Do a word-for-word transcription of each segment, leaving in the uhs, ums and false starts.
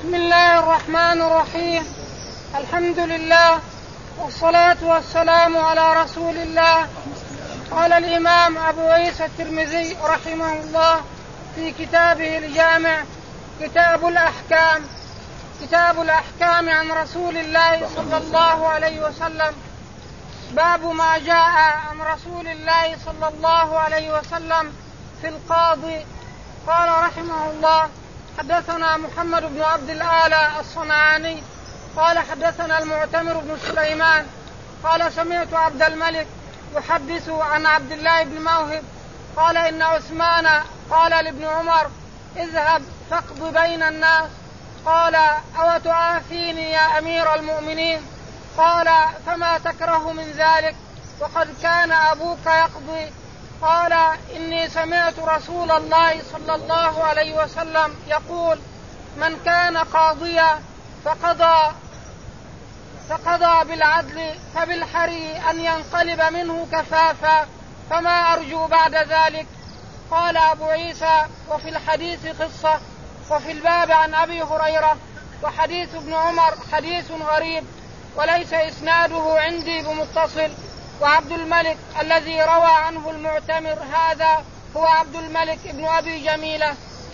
بسم الله الرحمن الرحيم. الحمد لله والصلاة والسلام على رسول الله. قال الإمام أبو عيسى الترمذي رحمه الله في كتابه الجامع كتاب الأحكام كتاب الأحكام عن رسول الله صلى الله عليه وسلم. باب ما جاء عن رسول الله صلى الله عليه وسلم في القاضي. قال رحمه الله: حدثنا محمد بن عبد الأعلى الصنعاني قال حدثنا المعتمر بن سليمان قال سمعت عبد الملك يحدث عن عبد الله بن موهب قال إن عثمان قال لابن عمر: اذهب فاقض بين الناس. قال: أو تعافيني يا أمير المؤمنين؟ قال: فما تكره من ذلك وقد كان أبوك يقضي؟ قال: إني سمعت رسول الله صلى الله عليه وسلم يقول: من كان قاضيا فقضى فقضى بالعدل فبالحري أن ينقلب منه كفافا، فما أرجو بعد ذلك. قال أبو عيسى: وفي الحديث قصة، وفي الباب عن أبي هريرة. وحديث ابن عمر حديث غريب وليس إسناده عندي بمتصل. وعبد الملك الذي روى عنه المعتمر هذا هو عبد الملك ابن أبي جميلة.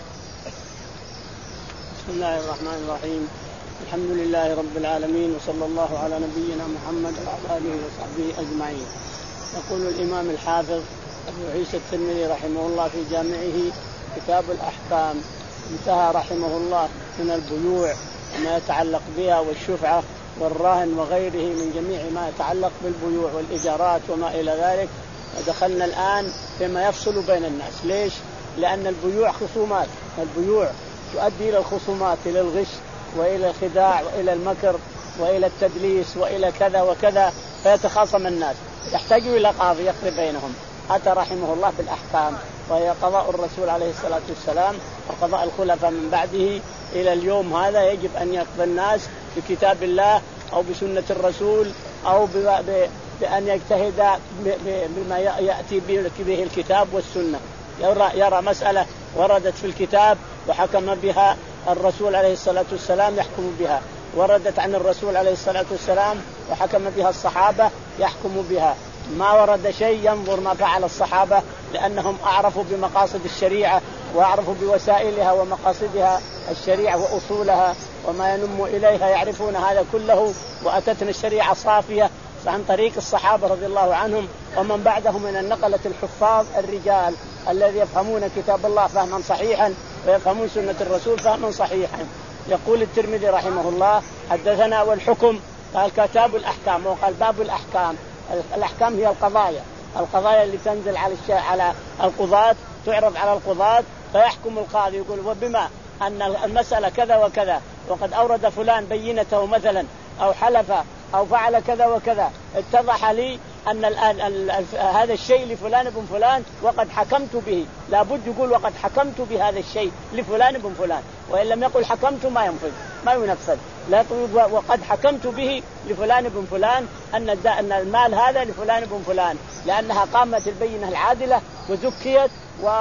بسم الله الرحمن الرحيم. الحمد لله رب العالمين، وصلى الله على نبينا محمد وعلى آله وصحبه أجمعين. يقول الإمام الحافظ أبو عيسى الترمذي رحمه الله في جامعه كتاب الأحكام: انتهى رحمه الله من البيوع وما يتعلق بها والشفعة والرهن وغيره من جميع ما يتعلق بالبيوع والإيجارات وما إلى ذلك. ودخلنا الآن فيما يفصل بين الناس. ليش؟ لأن البيوع خصومات، البيوع تؤدي إلى الخصومات، إلى الغش وإلى الخداع وإلى المكر وإلى التدليس وإلى كذا وكذا، فيتخاصم الناس، يحتاجوا إلى قاضي يقضي بينهم. أتى رحمه الله بالأحكام، وهي قضاء الرسول عليه الصلاة والسلام وقضاء الخلفاء من بعده إلى اليوم هذا. يجب أن يقضي الناس بكتاب الله أو بسنة الرسول أو بأن يجتهد بما يأتي به الكتاب والسنة. يرى, يرى مسألة وردت في الكتاب وحكم بها الرسول عليه الصلاة والسلام يحكم بها، وردت عن الرسول عليه الصلاة والسلام وحكم بها الصحابة يحكم بها. ما ورد شيء ينظر ما فعل الصحابة، لأنهم أعرفوا بمقاصد الشريعة وأعرفوا بوسائلها ومقاصدها الشريعة وأصولها وما ينم إليها، يعرفون هذا كله. وأتتنا الشريعة صافية عن طريق الصحابة رضي الله عنهم ومن بعدهم من النقلة الحفاظ الرجال الذي يفهمون كتاب الله فهما صحيحا ويفهمون سنة الرسول فهما صحيحا. يقول الترمذي رحمه الله: حدثنا والحكم. قال كتاب الأحكام، وقال باب الأحكام. الأحكام هي القضايا، القضايا اللي تنزل على على القضاة، تعرض على القضاة فيحكم القاضي يقول: وبما أن المسألة كذا وكذا وقد أورد فلان بينته مثلا أو حلف أو فعل كذا وكذا، اتضح لي أن الآن هذا الشيء لفلان بن فلان وقد حكمت به. لابد يقول وقد حكمت بهذا الشيء لفلان بن فلان، وإن لم يقل حكمت ما ينفذ ما ينفذ. لا تقول وقد حكمت به لفلان بن فلان أن أن المال هذا لفلان بن فلان، لأنها قامت البينة العادلة وزكيت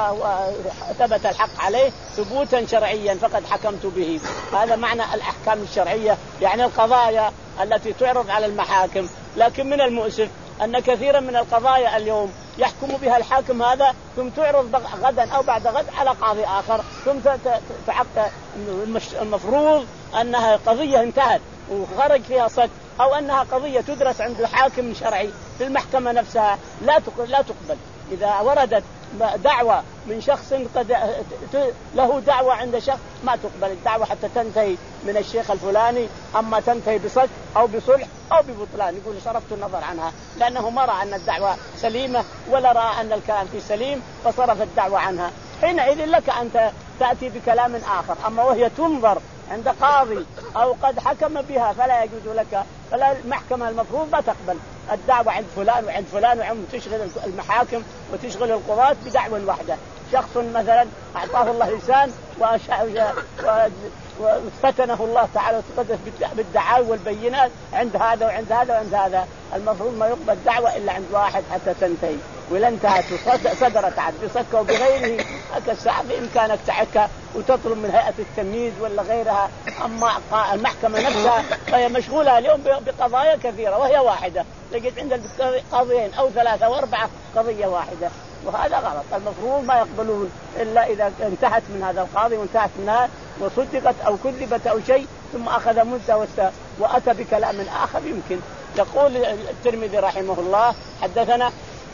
وثبت الحق عليه ثبوتا شرعيا فقد حكمت به. هذا معنى الأحكام الشرعية، يعني القضايا التي تعرض على المحاكم. لكن من المؤسف أن كثيرا من القضايا اليوم يحكم بها الحاكم هذا ثم تعرض غدا أو بعد غد على قاضي آخر، ثم تحقق المفروض أنها قضية انتهت وخرج فيها صك، أو أنها قضية تدرس عند الحاكم شرعي في المحكمة نفسها لا لا تقبل. إذا وردت دعوة من شخص قد له دعوة عند شخص ما تقبل الدعوة حتى تنتهي من الشيخ الفلاني، أما تنتهي بصك أو بصلح أو ببطلان يقول صرفت النظر عنها، لأنه ما رأى أن الدعوة سليمة ولا رأى أن الكلام فيه سليم فصرف الدعوة عنها. حينئذ لك أن تأتي بكلام آخر. أما وهي تنظر عند قاضي أو قد حكم بها فلا يجوز لك، فلا المحكمة المفروض ما تقبل الدعوة عند فلان وعند فلان وعند تشغل المحاكم وتشغل القضاة بدعوة واحدة. شخص مثلا أعطاه الله لسان وفتنه الله تعالى وتقدس بالدعاوى والبينات عند هذا وعند هذا وعند هذا، المفروض ما يقبل دعوة إلا عند واحد حتى تنتهي. ولا انتهت وصدرت عاد بصكة وبغيره الساعة بإمكانك تحكها وتطلب من هيئة التمييز ولا غيرها. أما المحكمة نفسها فهي مشغولة اليوم بقضايا كثيرة وهي واحدة، لقيت عند قاضيين أو ثلاثة أو أربعة قضية واحدة، وهذا غلط. المفروض ما يقبلون إلا إذا انتهت من هذا القاضي وانتهت منها وصدقت أو كذبت أو شيء ثم أخذ مدة وأتى بكلام آخر يمكن. يقول الترمذي رحمه الله حدثنا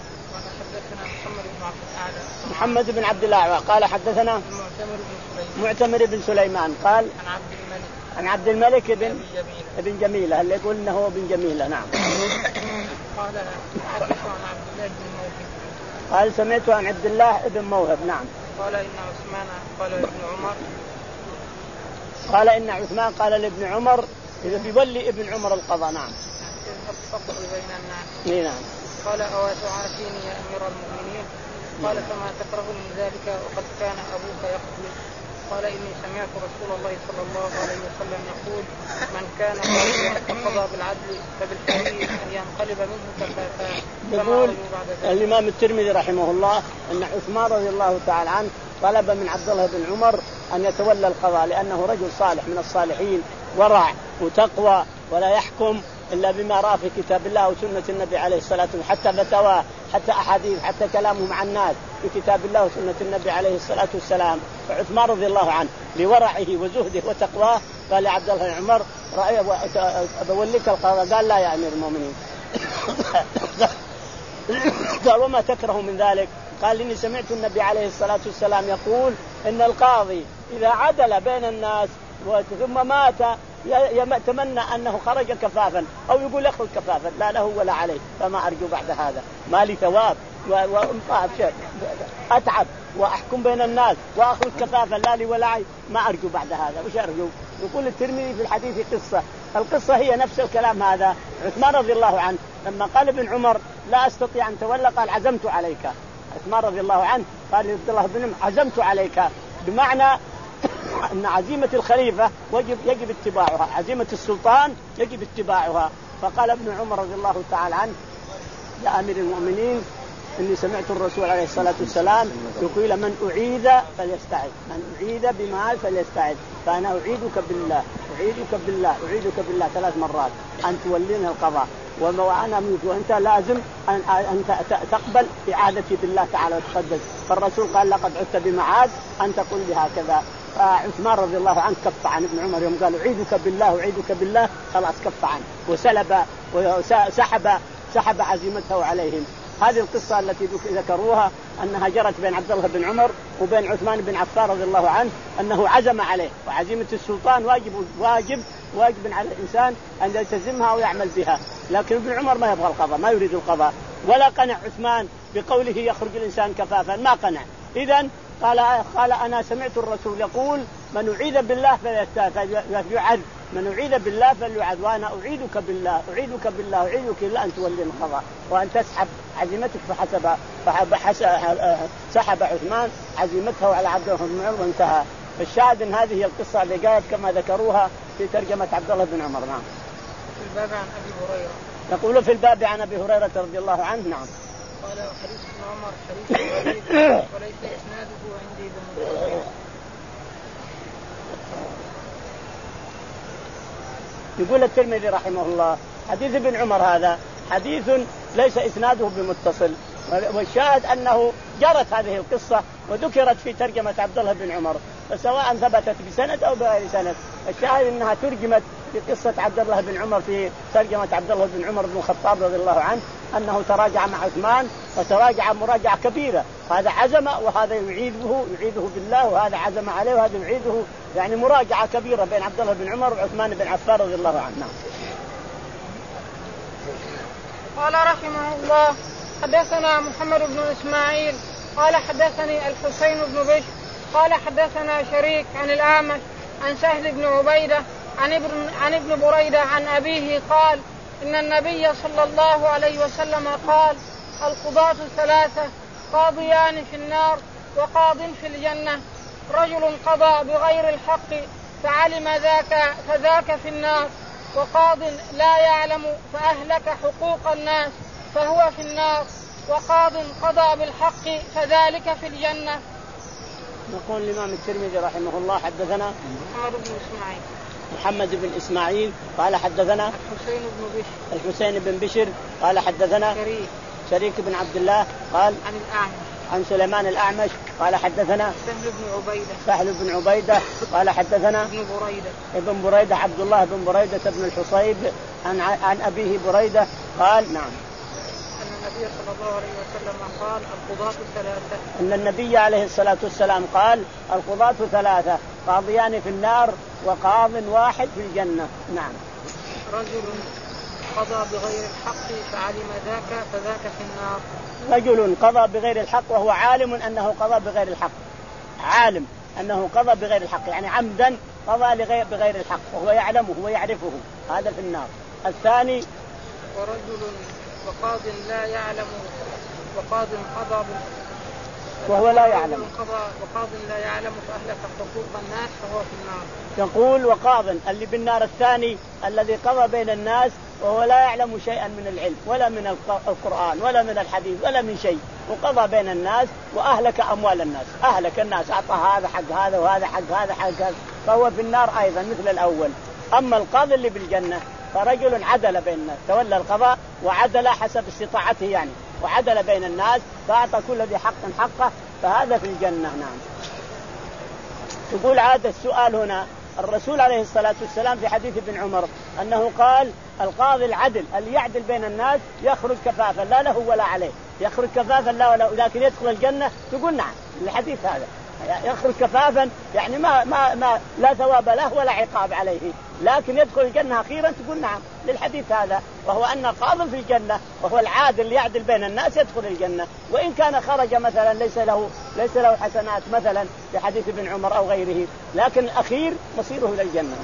محمد بن عبد الله قال حدثنا معتمر بن سليمان قال عن عبد الملك بن ابن جميلة اللي يقول إنه هو بن جميلة. نعم. قال حدث عن عبد الله بن موهب قال سمعت عن عبد الله بن موهب. نعم. قال إن عثمان قال لابن عمر قال إن عثمان قال لابن عمر إذا بيولي ابن عمر القضاء. نعم. تفضل بين الناس. نعم. قال أو تعافيني يا أمير المؤمنين؟ قال فما تكره من ذلك وقد كان أبوك يقتل؟ قال إني سمعت رسول الله صلى الله عليه وسلم يقول من كان قضى بالعدل فبالحري أن ينقلب منه كفافا. يقول الإمام الترمذي رحمه الله أن عثمان رضي الله تعالى عنه طلب من عبد الله بن عمر أن يتولى القضاء لأنه رجل صالح من الصالحين ورع وتقوى ولا يحكم إلا بما رأى في كتاب الله وسنة النبي عليه الصلاة والسلام، حتى فتواه حتى أحاديث حتى كلامه مع الناس في كتاب الله وسنة النبي عليه الصلاة والسلام. فعثمان رضي الله عنه لورعه وزهده وتقواه قال لعبد الله بن عمر رأي أبوليك القضاء؟ قال لا يا أمير المؤمنين. قال وما تكره من ذلك؟ قال إني سمعت النبي عليه الصلاة والسلام يقول إن القاضي إذا عدل بين الناس ثم مات يتمنى أنه خرج كفافا أو يقول يخرج كفافا لا له ولا عليه، فما أرجو بعد هذا ما لي ثواب وأنطاب شيء أتعب وأحكم بين الناس وأخرج كفافا لا لي ولا علي، ما أرجو بعد هذا. وش أرجو؟ يقول الترمذي في الحديث قصة، القصة هي نفس الكلام هذا. عثمان رضي الله عنه لما قال ابن عمر لا أستطيع أن تولى قال عزمت عليك. عثمان رضي الله عنه قال عبد الله بن عمر عزمت عليك، بمعنى أن عزيمة الخليفة يجب يجب اتباعها، عزيمة السلطان يجب اتباعها. فقال ابن عمر رضي الله تعالى عنه يا أمير المؤمنين إني سمعت الرسول عليه الصلاة والسلام يقول من أعيد فليستعذ، من أعيد بمال فليستعذ، فأنا أعيدك بالله أعيدك بالله أعيدك بالله ثلاث مرات أن تولينا القضاء وأنا أموت وأنت لازم أن أن تقبل إعادتي بالله تعالى وتقدس. فالرسول قال لقد عدت بمعاد أن تقول بهكذا. فعثمان رضي الله عنه كف عن ابن عمر يوم قال أعيدك بالله أعيدك بالله خلاص كف عنه وسلب وسحب سحب عزيمته عليهم. هذه القصة التي ذكروها أنها جرت بين عبد الله بن عمر وبين عثمان بن عفان رضي الله عنه أنه عزم عليه، وعزيمة السلطان واجب واجب واجب على الإنسان أن يلتزمها ويعمل بها. لكن ابن عمر ما يبغى القضاء، ما يريد القضاء، ولا قنع عثمان بقوله يخرج الإنسان كفافا، ما قنع. إذن قال قال أنا سمعت الرسول يقول من أعيذ بالله فليعذ، من أعيذ بالله فليعذ، وأنا أعيدك بالله أعيدك بالله أعيدك إلا أن تولي القضاء وأن تسحب عزيمتك. فحسب سحب عثمان عزيمته على عبد الله بن عمر وانتهى. فالشاهد ان هذه هي القصة اللي جاءت كما ذكروها في ترجمة عبد الله بن عمر. نعم. في الباب عن أبي هريرة يقول في الباب عن أبي هريرة رضي الله عنه. نعم. قال حديث ابن عمر حديث غريب وليس إسناده عندي بمتصل. يقول الترمذي رحمه الله حديث ابن عمر هذا حديث ليس إسناده بمتصل، والشاهد أنه جرت هذه القصة وذكرت في ترجمة عبد الله بن عمر، فسواء ثبتت بسند أو بغير سند، الشاهد أنها ترجمت في قصة عبد الله بن عمر في ترجمة عبد الله بن عمر بن الخطاب رضي الله عنه أنه تراجع مع عثمان وتراجع مراجعة كبيرة، هذا عزم وهذا يعيده يعيده بالله وهذا عزم عليه وهذا يعيده، يعني مراجعة كبيرة بين عبد الله بن عمر وعثمان بن عفان رضي الله عنه. قال رحمه الله حدثنا محمد بن إسماعيل قال حدثني الحسين بن بشر قال حدثنا شريك عن الأعمش عن سهل بن عبيدة عن ابن, عن ابن بريدة عن أبيه قال إن النبي صلى الله عليه وسلم قال القضاة ثلاثة قاضيان في النار وقاض في الجنة، رجل قضى بغير الحق فعلم ذاك فذاك في النار، وقاض لا يعلم فأهلك حقوق الناس فهو في النار، وقاض قضى بالحق فذلك في الجنة. يقول الإمام الترمذي رحمه الله حدثنا محمد بن إسماعيل محمد بن إسماعيل قال حدثنا الحسين بن بشر الحسين بن بشر قال حدثنا شريك شريك بن عبد الله قال عن الأعمش عن سليمان الأعمش قال حدثنا سهل بن عبيدة سهل بن عبيدة قال حدثنا ابن بريدة ابن بريدة عبد الله بن بريدة بن الحصيب عن عن أبيه بريدة قال نعم أن النبي صلى الله عليه وسلم قال القضاة ثلاثة أن النبي عليه الصلاة والسلام قال القضاة ثلاثة قاضيان في النار وقاض واحد في الجنة. نعم. رجل قضى بغير الحق فعلم ذاك فذاك في النار. رجل قضى بغير الحق وهو عالم أنه قضى بغير الحق، عالم أنه قضى بغير الحق يعني عمدا قضى لغير بغير الحق وهو يعلمه ويعرفه، هذا في النار. الثاني ورجل وقاض لا يعلم وقاض قضى وهو لا يعلم وقاض لا يعلم فأهلك حقوق الناس فهو في النار. يقول وقاض اللي بالنار الثاني الذي قضى بين الناس وهو لا يعلم شيئا من العلم ولا من القرآن ولا من الحديث ولا من شيء، وقضى بين الناس وأهلك أموال الناس، أهلك الناس، أعطى هذا حق هذا وهذا حق هذا حق هذا، فهو في النار أيضا مثل الأول. أما القاضي اللي بالجنة فرجل عدل بين الناس، تولى القضاء وعدل حسب استطاعته يعني، وعدل بين الناس فأعطى كل ذي حق حقه، فهذا في الجنة. نعم. تقول عاد السؤال هنا، الرسول عليه الصلاة والسلام في حديث ابن عمر أنه قال القاضي العدل اللي يعدل بين الناس يخرج كفافا لا له ولا عليه، يخرج كفافا لا ولا لكن يدخل الجنة. تقول نعم الحديث هذا يخرج كفافا يعني ما ما ما لا ثواب له ولا عقاب عليه، لكن يدخل الجنة أخيرا. تقول نعم للحديث هذا، وهو أن قاضي في الجنة وهو العادل اللي يعدل بين الناس يدخل الجنة، وإن كان خرج مثلا ليس له ليس له حسنات مثلا في حديث ابن عمر أو غيره، لكن الأخير مصيره إلى الجنة.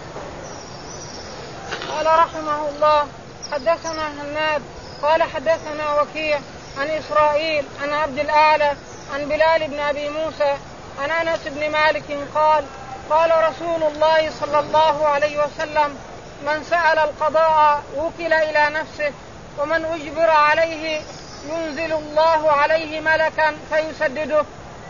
قال رحمه الله حدثنا هناد قال حدثنا وكيع عن إسرائيل عن عبد الأعلى عن بلال بن أبي موسى عن أنس بن مالك قال قال رسول الله صلى الله عليه وسلم من سأل القضاء وكل إلى نفسه ومن أجبر عليه ينزل الله عليه ملكا فيسدده.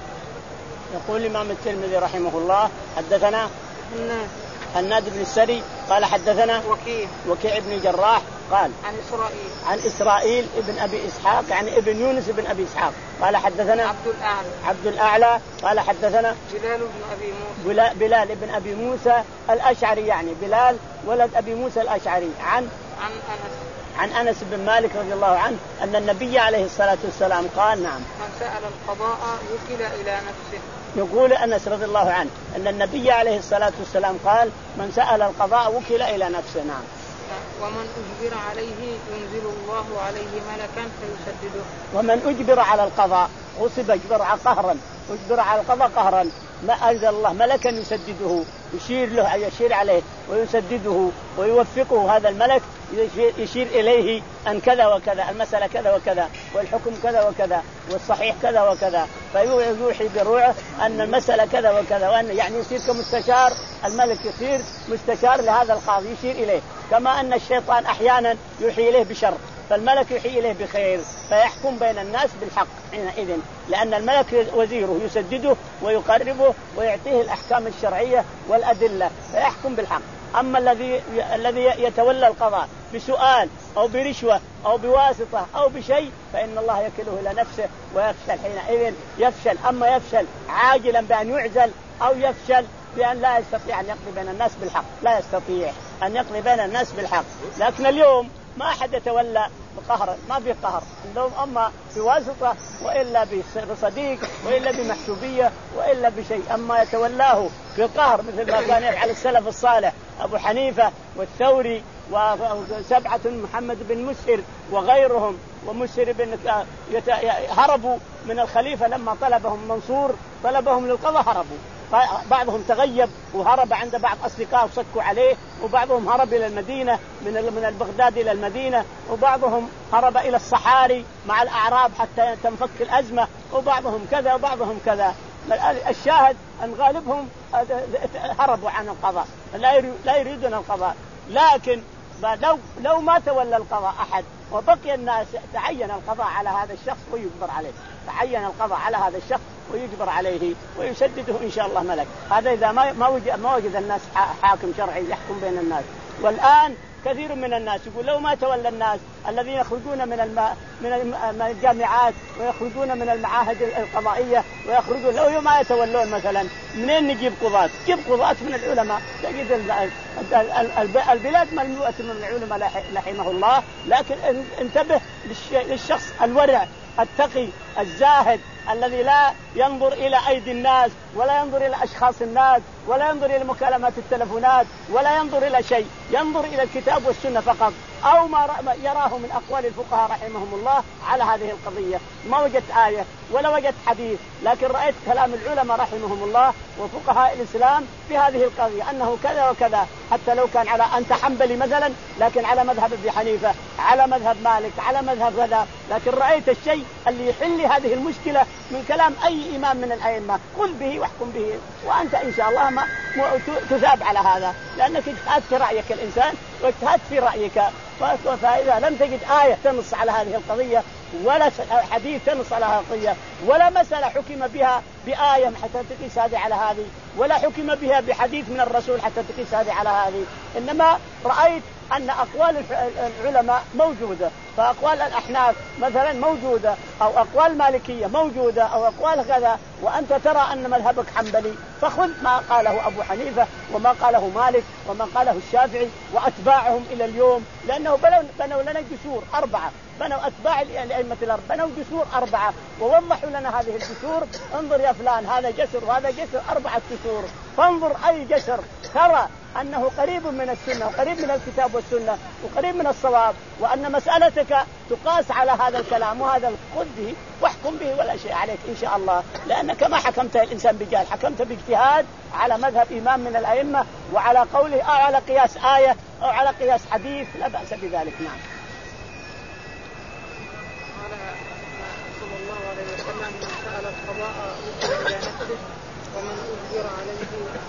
يقول الإمام الترمذي رحمه الله حدثنا هناد هناد بن السري قال حدثنا وكيع وكيع بن الجراح قال عن إسرائيل عن إسرائيل ابن أبي إسحاق يعني ابن يونس ابن أبي إسحاق قال حدثنا عبد الأعلى عبد الأعلى قال حدثنا بلال بن أبي موسى بلال ابن أبي موسى الأشعري يعني بلال ولد أبي موسى الأشعري عن عن أنس عن أنس بن مالك رضي الله عنه أن النبي عليه الصلاة والسلام قال نعم من سأل القضاء وكل إلى نفسه. يقول أنس رضي الله عنه أن النبي عليه الصلاة والسلام قال من سأل القضاء وكل إلى نفسه. نعم. ومن أجبر عليه ينزل الله عليه ملكا فيسدده. ومن أجبر على القضاء غصب أجبر قهرا أجبر على القضاء قهرا ما أنزل الله ملكا يسدده، يشير له يشير عليه ويسدده ويوفقه هذا الملك، يشير, يشير إليه أن كذا وكذا المسألة كذا وكذا والحكم كذا وكذا والصحيح كذا وكذا، فيوحي بروعه أن المسألة كذا وكذا، وأن يعني يصير كمستشار، الملك يصير مستشار لهذا القاضي يشير إليه، كما أن الشيطان أحيانا يوحي إليه بشر فالملك يوحي إليه بخير فيحكم بين الناس بالحق حينئذ، لأن الملك وزيره يسدده ويقربه ويعطيه الأحكام الشرعية والأدلة فيحكم بالحق. أما الذي الذي يتولى القضاء بسؤال أو برشوة أو بواسطة أو بشيء فإن الله يكله إلى نفسه ويفشل حينئذ، يفشل. أما يفشل عاجلا بأن يعزل أو يفشل بأن لا يستطيع أن يقضي بين الناس بالحق، لا يستطيع أن يقضي بين الناس بالحق. لكن اليوم ما أحد يتولى بقهر، ما في قهر عندهم، أما بواسطة وإلا بصديق وإلا بمحسوبية وإلا بشيء، أما يتولاه بقهر مثل ما كان يفعل السلف الصالح أبو حنيفة والثوري وسبعة محمد بن مسهر وغيرهم، ومسهر بن هربوا من الخليفة لما طلبهم منصور طلبهم للقضاء هربوا، بعضهم تغيب وهرب عند بعض أصدقائه وصكوا عليه، وبعضهم هرب إلى المدينة من من البغداد إلى المدينة، وبعضهم هرب إلى الصحاري مع الأعراب حتى تنفك الأزمة، وبعضهم كذا وبعضهم كذا. الشاهد أن غالبهم هربوا عن القضاء، لا يريدون القضاء. لكن لو لو ما تولى القضاء أحد وبقي الناس تعين القضاء على هذا الشخص ويجبر عليه، تعين القضاء على هذا الشخص ويجبر عليه ويسدده إن شاء الله ملك. هذا إذا ما ما وجد ما وجد الناس حاكم شرعي يحكم بين الناس. والآن كثير من الناس يقول لو ما تولى الناس الذين يخرجون من الم... من الجامعات ويخرجون من المعاهد القضائية ويخرجون لو ما يتولون مثلا منين نجيب قضاة؟ جيب قضاة من العلماء. تجد البلاد مملوءة من العلماء رحمه الله. لكن انتبه للشخص الورع التقي الزاهد الذي لا ينظر إلى أيدي الناس ولا ينظر إلى أشخاص الناس ولا ينظر إلى مكالمات التلفونات ولا ينظر إلى شيء، ينظر إلى الكتاب والسنة فقط أو ما يراه من أقوال الفقهاء رحمهم الله على هذه القضية. ما وجدت آية ولا وجدت حديث، لكن رأيت كلام العلماء رحمهم الله وفقهاء الإسلام في هذه القضية أنه كذا وكذا، حتى لو كان على أنت حنبلي مثلا لكن على مذهب أبي حنيفة على مذهب مالك على مذهب كذا، لكن رأيت الشيء اللي يحل هذه المشكلة من كلام أي إمام من الأئمة خذ به واحكم به، وأنت إن شاء الله ما تثاب على هذا لأنك اجتهدت في رأيك الإنسان واجتهدت في رأيك. فإذا لم تجد آية تنص على هذه القضية ولا حديث تنص على هذه القضية ولا مسألة حكم بها بآية حتى تقيس هذه على هذه ولا حكم بها بحديث من الرسول حتى تقيس هذه على هذه، إنما رأيت أن أقوال العلماء موجودة، فأقوال الأحناف مثلا موجودة أو أقوال مالكية موجودة أو أقوال كذا، وأنت ترى أن مذهبك حنبلي فخذ ما قاله أبو حنيفة وما قاله مالك وما قاله الشافعي وأتباعهم إلى اليوم، لأنه بنوا لنا جسور أربعة، بنوا أتباع الأئمة الأربعة بنوا جسور أربعة ووضحوا لنا هذه الجسور. انظر يا فلان هذا جسر وهذا جسر أربعة جسور، فانظر أي جسر ترى أنه قريب من السنة وقريب من الكتاب والسنة وقريب من الصواب، وأن مسألتك تقاس على هذا الكلام وهذا خذ به واحكم به ولا شيء عليك إن شاء الله، لأنك ما حكمت الإنسان بجهل، حكمت باجتهاد على مذهب إمام من الأئمة وعلى قوله أو على قياس آية أو على قياس حديث لا بأس بذلك. نعم. صلى الله عليه وسلم من سأل القضاء وكل إلى نفسه ومن أجبر عليه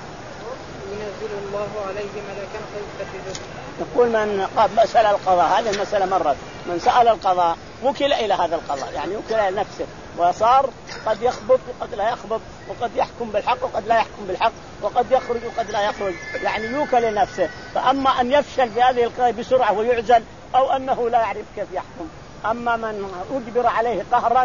ينزل الله عليه ملكا فيسدده. يقول من سأل القضاء هذه المسألة مرت، من سأل القضاء وكل إلى هذا القضاء يعني وكل إلى نفسه وصار قد يخبط وقد لا يخبط وقد يحكم بالحق وقد لا يحكم بالحق وقد يخرج وقد لا يخرج، يعني يوكل لنفسه. فأما أن يفشل في هذه القضية بسرعة ويعزل أو أنه لا يعرف كيف يحكم. أما من أجبر عليه قهرا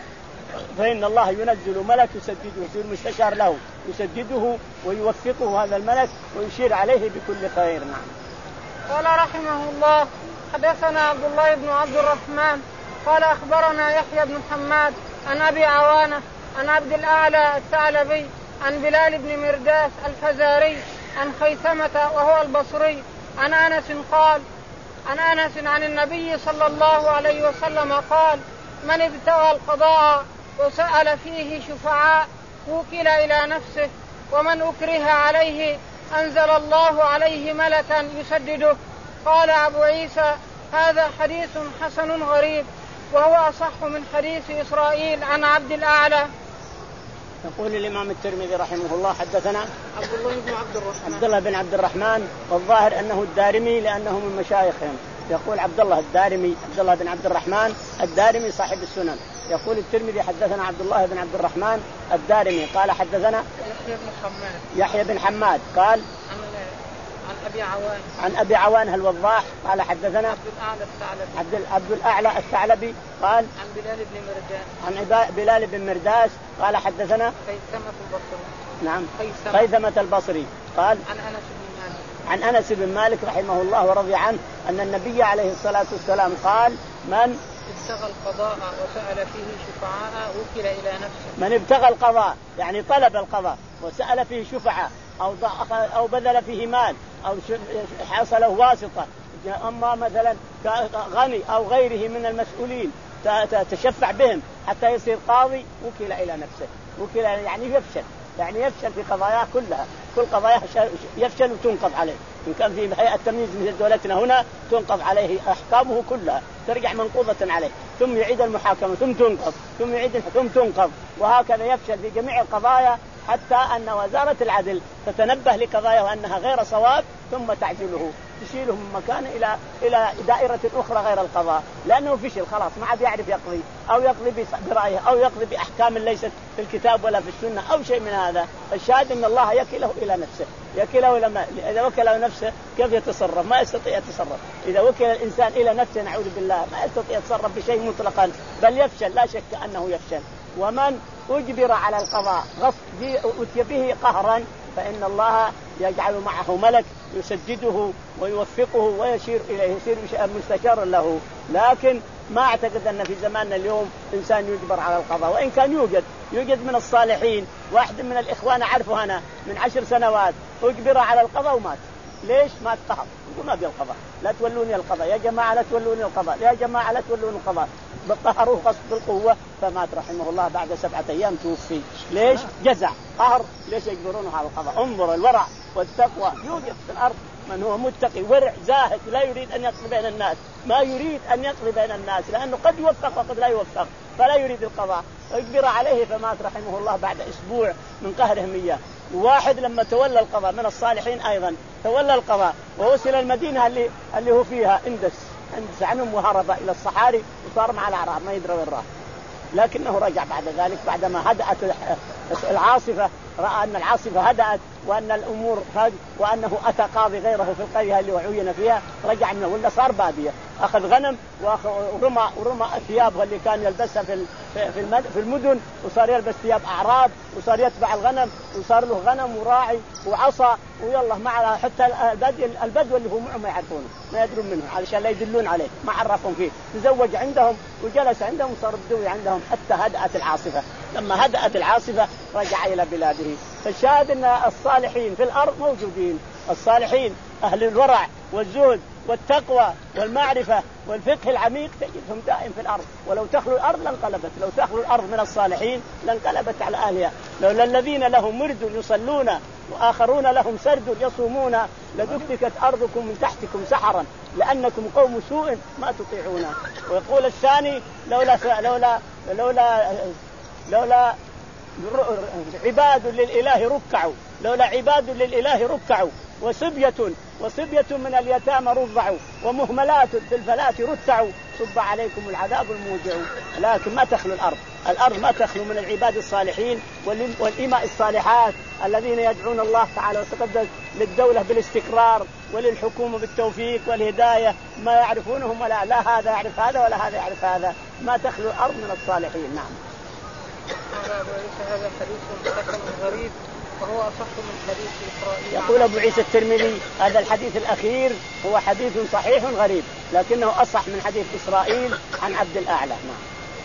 فإن الله ينزل ملك يسدده، يصير مستشار له يسدده ويوفقه هذا الملك ويشير عليه بكل خير. نعم. قال رحمه الله حدثنا عبد الله بن عبد الرحمن قال أخبرنا يحيى بن حماد عن أبي عوانة عن عبد الأعلى الثعلبي عن بلال بن مرداس الفزاري عن خيثمة وهو البصري عن أنس قال عن أنس عن النبي صلى الله عليه وسلم قال من ابتغى القضاء وسأل فيه شفعاء وكل إلى نفسه ومن أكره عليه أنزل الله عليه ملكا يسدده. قال أبو عيسى هذا حديث حسن غريب وهو أصح من حديث إسرائيل عن عبد الأعلى. يقول الإمام الترمذي رحمه الله حدثنا عبد الله بن عبد الرحمن عبد الله بن عبد الرحمن والظاهر أنه الدارمي لأنه من مشايخهم. يقول عبد الله الدارمي عبد الله بن عبد الرحمن الدارمي صاحب السنن. يقول الترمذي حدثنا عبد الله بن عبد الرحمن الدارمي قال حدثنا يحيى بن حماد يحيى بن حماد قال عن أبي عوان عن أبي عوان الوضاح قال حدثنا عبد الأعلى الثعلبي عبد عبد الأعلى الثعلبي قال عن بلال بن مرداس عن بلال بن مرداس قال حدثنا خيثمة البصري نعم خيثمة, خيثمة البصري قال عن أنس بن مالك عن أنس بن مالك رحمه الله ورضي عنه أن النبي عليه الصلاة والسلام قال من ابتغى القضاء وسأل فيه شفعاء وكل إلى نفسه. من ابتغى القضاء يعني طلب القضاء وسأل فيه شفعاء أو أو بذل فيه مال أو حصله واسطة، أما مثلا غني أو غيره من المسؤولين تشفع بهم حتى يصير قاضي وكل إلى نفسه. وكل يعني يفشل يعني يفشل في قضاياه كلها، كل قضاياه يفشل وتنقض عليه. إن كان في هيئة تمييز مثل دولتنا هنا تنقض عليه أحكامه كلها ترجع منقوضة عليه ثم يعيد المحاكمة ثم تنقض ثم يعيد ثم تنقض، وهكذا يفشل في جميع القضايا حتى أن وزارة العدل تتنبه لقضايا وأنها غير صواب ثم تعزله تشيله من مكانه إلى إلى دائرة أخرى غير القضاء، لأنه فشل خلاص ما عاد يعرف يقضي، أو يقضي برأيه، أو يقضي بأحكام ليست في الكتاب ولا في السنة أو شيء من هذا. الشاهد أن الله يكله إلى نفسه، يكله إلى ما إذا وكله نفسه كيف يتصرف؟ ما يستطيع يتصرف. إذا وكل الإنسان إلى نفسه نعوذ بالله ما يستطيع يتصرف بشيء مطلقا، بل يفشل، لا شك أنه يفشل. ومن أجبر على القضاء غصب أتي به قهرا فإن الله يجعل معه ملك يسدده ويوفقه ويشير إليه، يصير مستشارا له. لكن ما أعتقد أن في زماننا اليوم إنسان يجبر على القضاء، وإن كان يوجد يوجد من الصالحين. واحد من الإخوان أعرفه أنا من عشر سنوات أجبر على القضاء ومات. ليش؟ مات قهر، يقول ما أبي القضاء، لا تولوني القضاء يا جماعة، لا تولوني القضاء يا جماعة، لا تولوني القضاء. قهروه غصب بالقوة فمات رحمه الله، بعد سبعة أيام توفي. ليش؟ جزع قهر. ليش يجبرونه على القضاء؟ انظر الورع والتقوى. يوجد في الأرض من هو متقي ورع زاهد لا يريد أن يقضي بين الناس، ما يريد أن يقضي بين الناس لأنه قد يوفق وقد لا يوفق، فلا يريد القضاء، اجبر عليه فمات رحمه الله بعد أسبوع من قهرهم إياه. واحد لما تولى القضاء من الصالحين أيضا تولى القضاء ووصل المدينة اللي اللي هو فيها اندس اندس عنهم وهرب إلى الصحاري وصار مع الأعراب ما يدري وين راح، لكنه رجع بعد ذلك بعدما هدأت العاصفة، رأى أن العاصفة هدأت وأن الأمور هد وأنه أتى قاضي غيره في القرية اللي عين فيها، رجع منه ولا صار بادية، أخذ غنم ورمى ورمى الثياب اللي كان يلبسها في في المدن، وصار يلبس ثياب أعراب، وصار يتبع الغنم، وصار له غنم وراعي وعصا ويلا مع حتى البدو البدو اللي هو معه ما يعرفونه ما يدرون منه علشان لا يدلون عليه، ما عرفهم فيه، تزوج عندهم وجلس عندهم وصار بدوي عندهم حتى هدأت العاصفة. لما هدأت العاصفة رجع إلى بلاده. فالشاهد أن الصالحين في الأرض موجودين، الصالحين أهل الورع والزهد والتقوى والمعرفة والفقه العميق تجدهم دائم في الأرض، ولو تخلو الأرض لانقلبت، لو تخلو الأرض من الصالحين لانقلبت على أهلها. لولا الذين لهم مرد يصلون وآخرون لهم سرد يصومون لدكتكت أرضكم من تحتكم سحرا لأنكم قوم سوء ما تطيعون. ويقول الثاني لولا لولا لولا لولا عباد للإله ركعوا، لولا عباد للإله ركعوا وصبية وصبية من اليتامى رضعوا ومهملات في الفلاة رتعوا صب عليكم العذاب الموجع. لكن ما تخلو الأرض، الأرض ما تخلو من العباد الصالحين والإماء الصالحات الذين يدعون الله تعالى وتقدس للدولة بالاستقرار وللحكومة بالتوفيق والهداية، ما يعرفونهم ولا لا هذا يعرف هذا ولا هذا يعرف هذا، ما تخلو الأرض من الصالحين. نعم. قال أبو عيسى هذا حديث حسن غريب وهو أصح من حديث إسرائيل. يقول أبو عيسى الترمذي هذا الحديث الأخير هو حديث صحيح غريب لكنه أصح من حديث إسرائيل عن عبد الأعلى. نعم.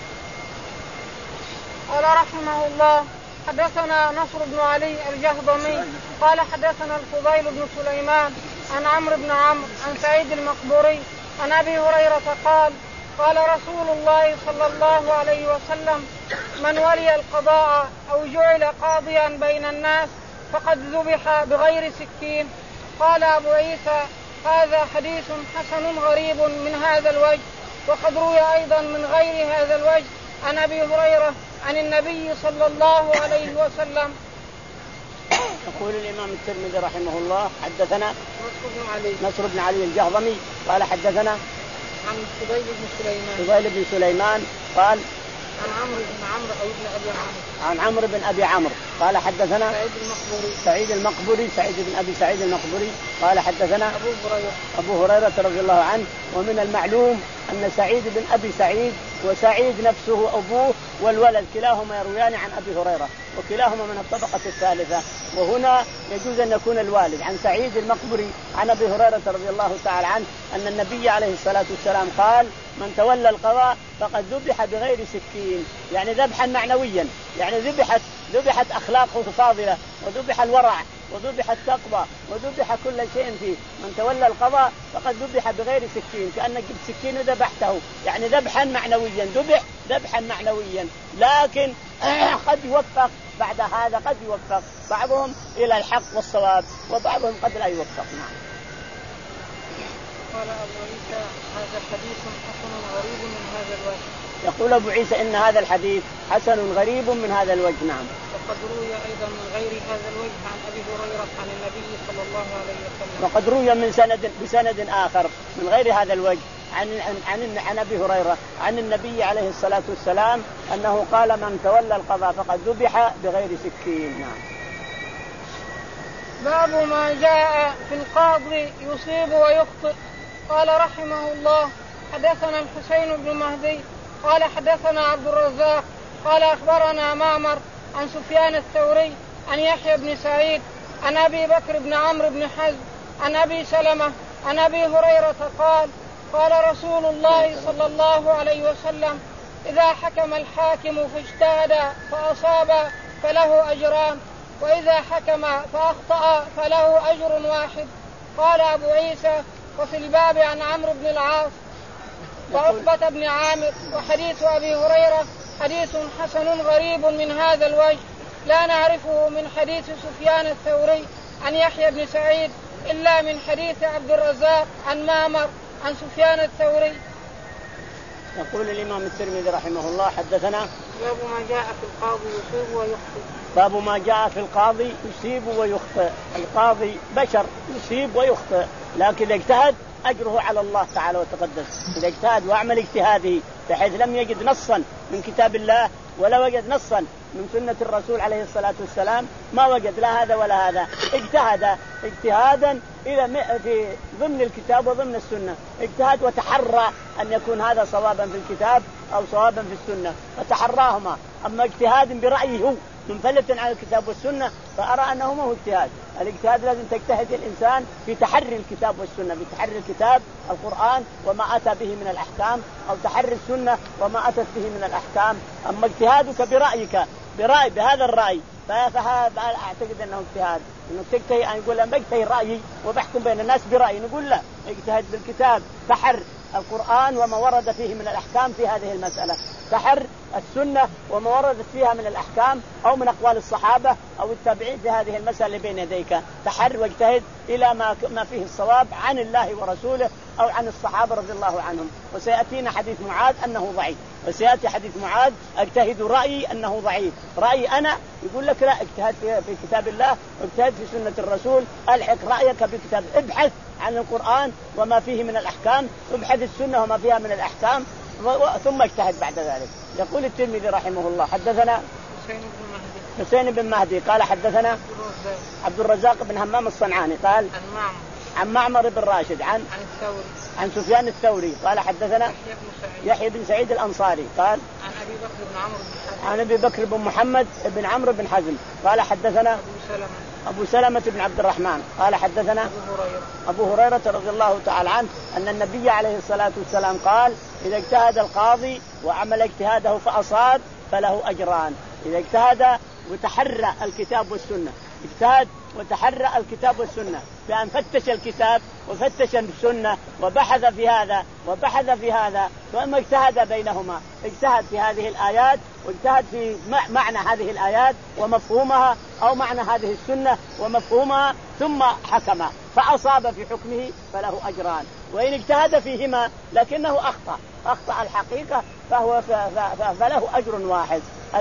قال رحمه الله حدثنا نصر بن علي الجهضمي قال حدثنا الفضيل بن سليمان عن عمرو بن عمرو عن سعيد المقبوري عن أبي هريرة قال قال رسول الله صلى الله عليه وسلم من ولي القضاء أو جعل قاضيا بين الناس فقد ذبح بغير سكين. قال أبو عيسى هذا حديث حسن غريب من هذا الوجه، وقد روي أيضا من غير هذا الوجه عن أبي هريرة عن النبي صلى الله عليه وسلم. يقول الإمام الترمذي رحمه الله حدثنا نصر بن علي نصر بن علي الجهضمي قال حدثنا عن فضيل بن سليمان فضيل بن سليمان قال عن عمرو بن عمرو أو ابن أبي عمرو عن عمرو بن أبي عمرو قال حدثنا سعيد المقبوري سعيد المقبوري سعيد بن أبي سعيد المقبوري قال حدثنا أبو هريرة أبو هريرة رضي الله عنه. ومن المعلوم أن سعيد بن أبي سعيد وسعيد نفسه أبوه والولد كلاهما يرويان عن أبي هريرة وكلاهما من الطبقة الثالثة، وهنا يجوز أن يكون الوالد عن سعيد المقبري عن أبي هريرة رضي الله تعالى عنه أن النبي عليه الصلاة والسلام قال من تولى القضاء فقد ذبح بغير سكين، يعني ذبحا معنويا، يعني ذبحت ذبحت أخلاقه فاضلة وذبح الورع وذبح التقوى وذبح كل شيء فيه. من تولى القضاء فقد ذبح بغير سكين، كأنك جبت سكين وذبحته، يعني ذبحا معنويا، ذبح ذبحا معنويا. لكن قد يوفق بعد هذا، قد يوفق بعضهم إلى الحق والصواب وبعضهم قد لا يوفق. نعم. قال أبو عيسى هذا حديث حسن غريب من هذا الوجه، يقول أبو عيسى إن هذا الحديث حسن غريب من هذا الوجه. نعم. وقد روي أيضا من غير هذا الوجه عن أبي هريرة عن النبي صلى الله عليه وسلم. وقد روي من سند بسند آخر من غير هذا الوجه عن عن عن, عن أبي هريرة عن النبي عليه الصلاة والسلام أنه قال من تولى القضاء فقد ذبح بغير سكين. نعم. باب ما جاء في القاضي يصيب ويخطئ. قال رحمه الله حدثنا الحسين بن مهدي قال حدثنا عبد الرزاق قال أخبرنا معمر عن سفيان الثوري عن يحيى بن سعيد عن أبي بكر بن عمرو بن حزم عن أبي سلمة عن أبي هريرة قال قال رسول الله صلى الله عليه وسلم إذا حكم الحاكم فاجتهد فأصاب فله أجران وإذا حكم فأخطأ فله أجر واحد. قال أبو عيسى وفي الباب عن عمرو بن العاص وعقبة بن عامر وحديث أبي هريرة حديث حسن غريب من هذا الوجه لا نعرفه من حديث سفيان الثوري عن يحيى بن سعيد إلا من حديث عبد الرزاق عن معمر عن سفيان الثوري. يقول الإمام الترمذي رحمه الله حدثنا باب ما جاء في القاضي يصيب ويخطئ. باب ما جاء في القاضي يصيب ويخطئ. القاضي بشر يصيب ويخطئ لكن إذا اجتهد أجره على الله تعالى وتقدس. إذا اجتهد وأعمل اجتهاده بحيث لم يجد نصا من كتاب الله ولا وجد نصا من سنة الرسول عليه الصلاة والسلام ما وجد لا هذا ولا هذا اجتهد اجتهادا إلى في ضمن الكتاب وضمن السنة اجتهد وتحرى أن يكون هذا صوابا في الكتاب أو صوابا في السنة فتحراهما. أما اجتهاد برأيه هو منفلت عن الكتاب والسنة فأرى أنه ما هو اجتهاد. الاجتهاد لازم تجتهد الإنسان في تحري الكتاب والسنة في تحري الكتاب القرآن وما أتى به من الأحكام أو تحري السنة وما أتت به من الأحكام. أما اجتهادك برأيك برأي بهذا الرأي فهذا أعتقد أنه اجتهاد. إنه تجتهد أن يقول أنا بجتهد رأيي وبحكم بين الناس برأيي نقول لا اجتهد بالكتاب تحر القرآن وما ورد فيه من الأحكام في هذه المسألة تحر السنة وما وردت فيها من الأحكام أو من أقوال الصحابة أو التابعين في هذه المسألة بين يديك تحر واجتهد إلى ما ما فيه الصواب عن الله ورسوله أو عن الصحابة رضي الله عنهم. وسيأتينا حديث معاذ أنه ضعيف وسيأتي حديث معاذ اجتهد رأيي أنه ضعيف رأيي أنا يقول لك لا اجتهد في كتاب الله واجتهد في سنة الرسول ألحق رأيك بكتاب ابحث عن القرآن وما فيه من الأحكام ابحث السنة وما فيها من الأحكام ثم اجتهد بعد ذلك. يقول الترمذي رحمه الله حدثنا حسين بن مهدي قال حدثنا عبد الرزاق بن همام الصنعاني قال عن معمر عن معمر بن راشد عن عن الثوري عن سفيان الثوري قال حدثنا يحيى بن سعيد الأنصاري قال عن أبي بكر بن عمرو بن حزم عن أبي بكر بن محمد بن عمرو بن حزم قال حدثنا أبو سلمة أبو سلمة بن عبد الرحمن قال حدثنا أبو هريرة أبو هريرة رضي الله تعالى عنه أن النبي عليه الصلاة والسلام قال إذا اجتهد القاضي وعمل اجتهاده فأصاب فله أجران. إذا اجتهد وتحرى الكتاب والسنة اجتهد وتحرى الكتاب والسنة بأن فتش الكتاب وفتش السنة وبحث في هذا وبحث في هذا ثم اجتهد بينهما اجتهد في هذه الآيات واجتهد في معنى هذه الآيات ومفهومها أو معنى هذه السنة ومفهومها ثم حكم فأصاب في حكمه فله أجران. وإن اجتهد فيهما لكنه أخطأ أخطأ الحقيقة فهو فله أجر واحد.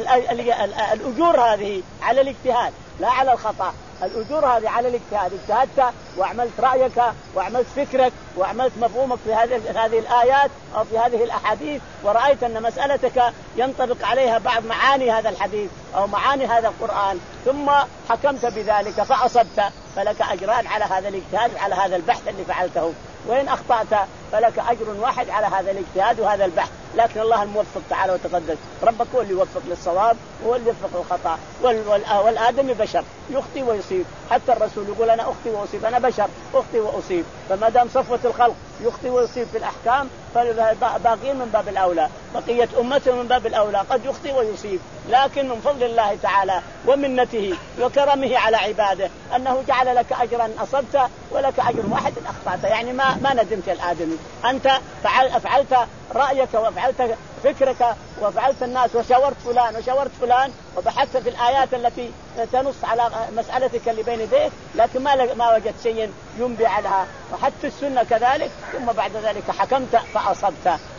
الأجور هذه على الاجتهاد لا على الخطأ. الأجور هذه على الاجتهاد اجتهدت وعملت رأيك وعملت فكرك وعملت مفهومك في هذه هذه الآيات أو في هذه الأحاديث ورأيت أن مسألتك ينطبق عليها بعض معاني هذا الحديث أو معاني هذا القرآن ثم حكمت بذلك فأصبت فلك أجران على هذا الاجتهاد وعلى هذا البحث اللي فعلته. وإن أخطأت فلك أجر واحد على هذا الاجتهاد وهذا البحث. لكن الله الموفق تعالى وتقدس ربك هو اللي يوفق للصواب وهو اللي يوفق للخطأ. والآدم بشر يخطي ويصيب. حتى الرسول يقول أنا أخطي وأصيب أنا بشر أخطي وأصيب. فما دام صفوة الخلق يخطي ويصيب في الأحكام فباقين من باب الأولى بقية أمته من باب الأولى قد يخطي ويصيب. لكن من فضل الله تعالى ومنته وكرمه على عباده أنه جعل لك أجرا أصبت ولك أجر واحد أخطأت. يعني ما ما ندمت الآدمي أنت فعل فعلت رأيك وفعلت فكرك وفعلت الناس وشاورت فلان وشاورت فلان وبحثت في الآيات التي تنص على مسألتك اللي بين يديك لكن ما ما وجدت شيء ينبي عنها. وحتى السنة كذلك ثم بعد ذلك حكمت فأصبت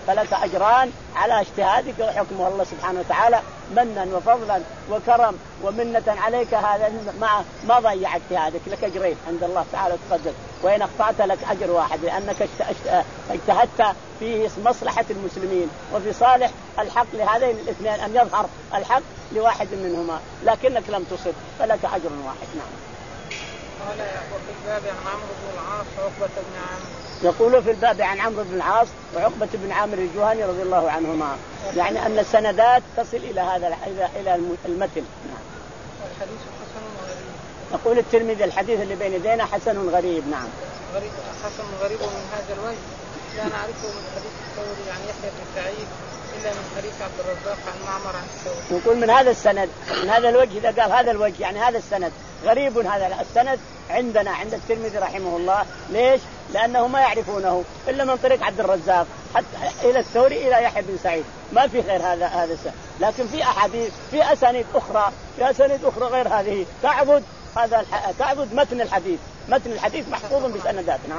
فلك أجران على اجتهادك وحكمه الله سبحانه وتعالى منا وفضلا وكرم ومنة عليك، هذا ما ما ضيع اجتهادك، لك أجرين عند الله تعالى تقدر، وإن أخطأت لك أجر واحد لأنك اجتهدت في مصلحة المسلمين وفي صالح الحق لهذين الاثنين أن يظهر الحق لواحد منهما، لكنك لم تصب فلك أجر واحد. نعم. قال وفي الباب عن عمرو بن العاص وعقبة بن عامر. يقول في الباب عن عمرو بن العاص وعقبة بن عامر الجهني رضي الله عنهما، يعني أن السندات تصل إلى هذا إلى المتن. نعم. الحديث حسن غريب. يقول الترمذي الحديث اللي بين يدينا حسن غريب. نعم. غريب حسن غريب من هذا الوجه لا نعرفه من حديث الثوري عن يحيى بن سعيد إلا من حديث عبد الرزاق عن معمر عن الثوري. يقول من هذا السند من هذا الوجه، إذا قال هذا الوجه يعني هذا السند غريب، هذا السند عندنا عند الترمذي رحمه الله. ليش؟ لأنه ما يعرفونه إلا من طريق عبد الرزاق حتى إلى الثوري إلى يحيى بن سعيد، ما في غير هذا هذا السند. لكن في أحاديث في أسانيد أخرى في أسانيد أخرى غير هذه تعبد هذا تعبد متن الحديث. متن الحديث محفوظ بسندات. نعم.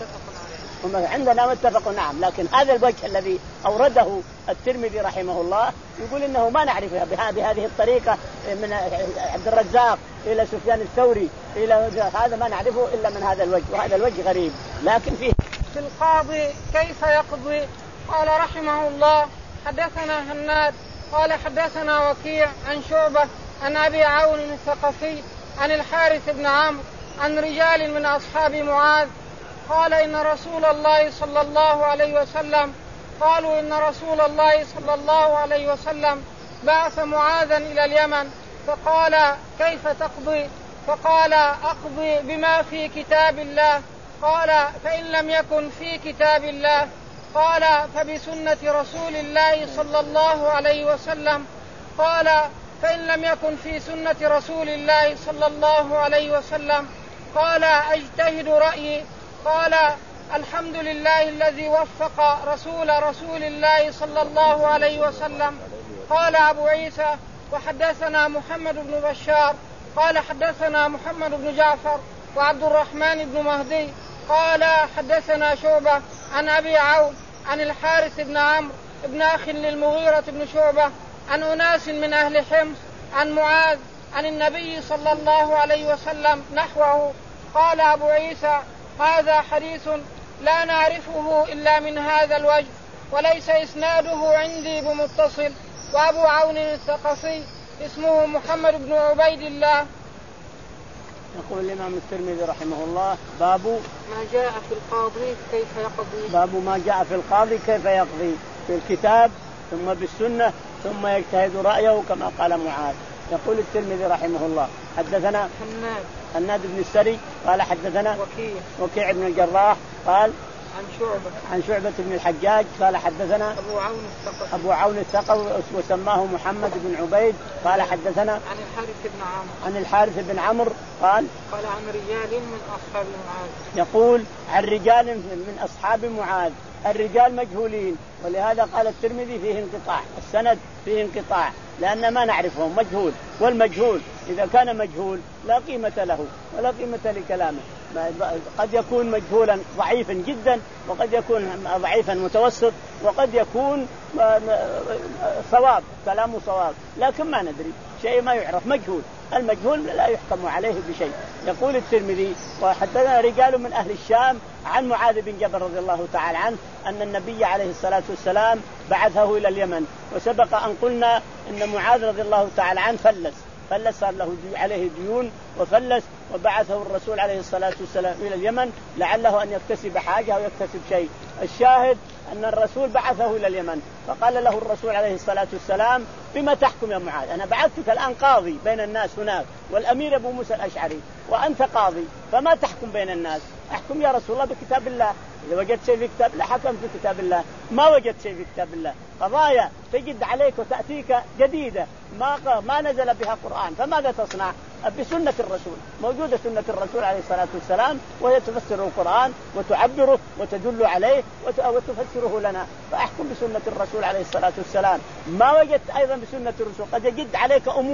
عندنا متفق. نعم. لكن هذا الوجه الذي أورده الترمذي رحمه الله يقول إنه ما نعرفها بهذه الطريقة من عبد الرزاق إلى سفيان الثوري إلى هذا، ما نعرفه إلا من هذا الوجه، وهذا الوجه غريب. لكن فيه في القاضي كيف يقضي. قال رحمه الله حدثنا هناد قال حدثنا وكيع عن شعبة عن أبي عون الثقفي عن الحارث بن عمرو عن رجال من أصحاب معاذ قال إن رسول الله صلى الله عليه وسلم قالوا إن رسول الله صلى الله عليه وسلم بعث معاذا إلى اليمن فقال كيف تقضي؟ فقال أقضي بما في كتاب الله. قال فإن لم يكن في كتاب الله قال فبسنة رسول الله صلى الله عليه وسلم. قال فإن لم يكن في سنة رسول الله صلى الله عليه وسلم قال أجتهد رأيي. قال الحمد لله الذي وفق رسول رسول الله صلى الله عليه وسلم. قال أبو عيسى وحدثنا محمد بن بشار قال حدثنا محمد بن جعفر وعبد الرحمن بن مهدي قال حدثنا شعبة عن أبي عون عن الحارث بن عمرو ابن أخ للمغيرة بن شعبة عن أناس من أهل حمص عن معاذ عن النبي صلى الله عليه وسلم نحوه. قال أبو عيسى هذا حديث لا نعرفه إلا من هذا الوجه وليس إسناده عندي بمتصل. وأبو عون الثقفي اسمه محمد بن عبيد الله. يقول الإمام الترمذي رحمه الله باب ما جاء في القاضي كيف يقضي. باب ما جاء في القاضي كيف يقضي في الكتاب ثم بالسنة ثم يجتهد رأيه كما قال معاذ. يقول الترمذي رحمه الله حدثنا هناد هناد بن السري قال حدثنا وكيع وكيع بن الجراح قال عن شعبة عن شعبة بن الحجاج قال حدثنا أبو عون الثقفي أبو عون الثقفي وسماه محمد بن عبيد قال حدثنا عن الحارث بن عمرو عن الحارث بن عمرو قال قال عن رجال من أصحاب معاذ. يقول عن رجال من أصحاب معاذ. الرجال مجهولين، ولهذا قال الترمذي فيه انقطاع، السند فيه انقطاع لأن ما نعرفهم مجهول، والمجهول إذا كان مجهول لا قيمة له ولا قيمة لكلامه. قد يكون مجهولا ضعيفا جدا وقد يكون ضعيفا متوسط وقد يكون صواب كلامه صواب، لكن ما ندري شيء ما يعرف مجهول. المجهول لا يحكم عليه بشيء. يقول الترمذي وحدثنا رجال من أهل الشام عن معاذ بن جبل رضي الله تعالى عنه أن النبي عليه الصلاة والسلام بعثه إلى اليمن. وسبق أن قلنا أن معاذ رضي الله تعالى عنه فلس فلس صار له عليه ديون وفلس، وبعثه الرسول عليه الصلاة والسلام إلى اليمن لعله أن يكتسب حاجة أو يكتسب شيء. الشاهد أن الرسول بعثه إلى اليمن فقال له الرسول عليه الصلاة والسلام بما تحكم يا معاذ؟ أنا بعثتك الآن قاضي بين الناس هناك والأمير أبو موسى الأشعري وأنت قاضي، فما تحكم بين الناس؟ أحكم يا رسول الله بكتاب الله، إذا وجدت شيء في كتاب الله حكم في كتاب الله، ما وجدت شيء في كتاب الله قضايا تجد عليك وتأتيك جديدة ما ما نزل بها قرآن، فماذا تصنع؟ بسنة الرسول، موجودة سنة الرسول عليه الصلاة والسلام وهي تفسر القرآن وتعبره وتدل عليه وتفسره لنا، فأحكم بسنة الرسول عليه الصلاة والسلام. ما وجدت أيضا بسنة الرسول قد يجد عليك أمور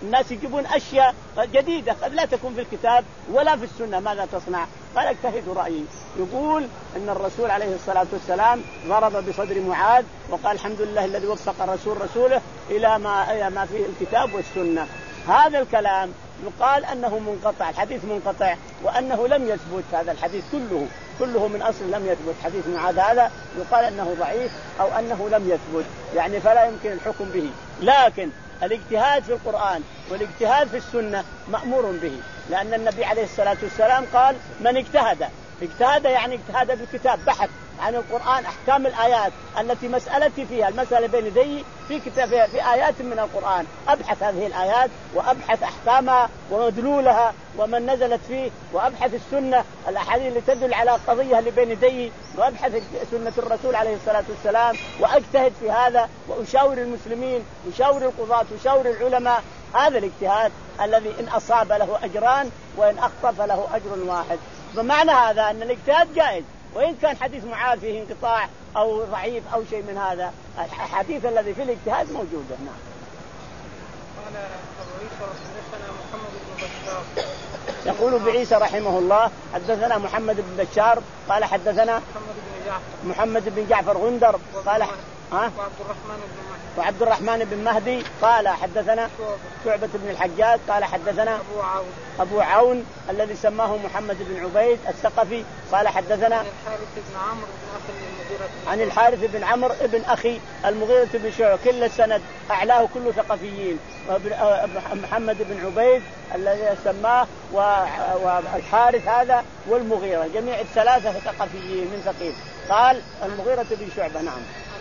الناس يجيبون أشياء جديدة قد لا تكون في الكتاب ولا في السنة، ماذا تصنع؟ قال اجتهد رأيي. يقول أن الرسول عليه الصلاة والسلام ضرب بصدر معاذ وقال الحمد لله الذي وفق الرسول رسوله إلى ما, إلى ما فيه الكتاب والسنة. هذا الكلام يقال أنه منقطع، الحديث منقطع، وأنه لم يثبت. هذا الحديث كله كله من أصل لم يثبت. حديث معاذ هذا يقال أنه ضعيف أو أنه لم يثبت، يعني فلا يمكن الحكم به. لكن الاجتهاد في القرآن والاجتهاد في السنة مأمور به، لأن النبي عليه الصلاة والسلام قال من اجتهد اجتهد يعني اجتهد بالكتاب، بحث عن القرآن أحكام الآيات التي مسألتي فيها المسألة بين يدي في كتاب في آيات من القرآن، أبحث هذه الآيات وأبحث أحكامها ومدلولها ومن نزلت فيه، وأبحث السنة الأحاديث اللي تدل على قضية اللي بين يدي، وأبحث سنة الرسول عليه الصلاة والسلام، وأجتهد في هذا وأشاور المسلمين وأشاور القضاة وأشاور العلماء. هذا الاجتهاد الذي إن أصاب له أجران وإن أخطأ فله أجر واحد. بمعنى هذا أن الاجتهاد جائز، وإن كان حديث معاذ فيه انقطاع أو ضعيف أو شيء من هذا، الحديث الذي في الاجتهاد موجود. نعم. قال أبو عيسى حدثنا محمد بن بشار. يقول بعيسى رحمه الله حدثنا محمد بن بشار قال حدثنا محمد بن جعفر محمد بن جعفر غندر قال ها وعبد الرحمن بن مهدي وعبد الرحمن بن مهدي قال حدثنا شعبة بن الحجاج قال حدثنا أبو عون أبو عون الذي سماه محمد بن عبيد الثقفي قال حدثنا عن الحارث بن عمرو بن أخي المغيرة عن الحارث بن عمرو بن أخي المغيرة بن شعبة، كل السند أعلاه كله ثقفيين، محمد بن عبيد الذي سماه والحارث هذا والمغيرة جميع الثلاثة ثقفيين من ثقيف. قال المغيرة بن شعبة نعم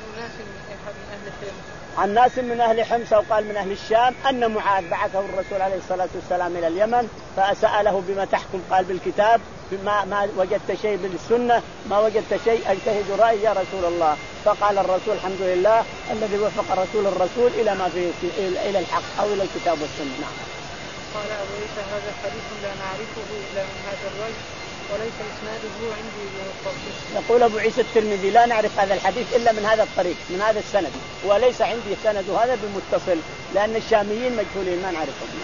عن ناس من أهل حمص وقال من أهل الشام أن معاذ بعثه الرسول عليه الصلاة والسلام إلى اليمن فسأله بما تحكم، قال بالكتاب، ما, ما وجدت شيء بالسنة، ما وجدت شيء أجتهد رأيي يا رسول الله. فقال الرسول الحمد لله الذي وفق الرسول الرسول إلى ما فيه إلى الحق أو إلى الكتاب والسنة. نعم. قال أبو عيسى هذا حديث لا نعرفه إلا من هذا الوجه وليس إسناده عندي بمتصل. يقول أبو عيسى الترمذي لا نعرف هذا الحديث إلا من هذا الطريق من هذا السند، وليس عندي سند هذا بمتصل لأن الشاميين مجهولين ما نعرفهم.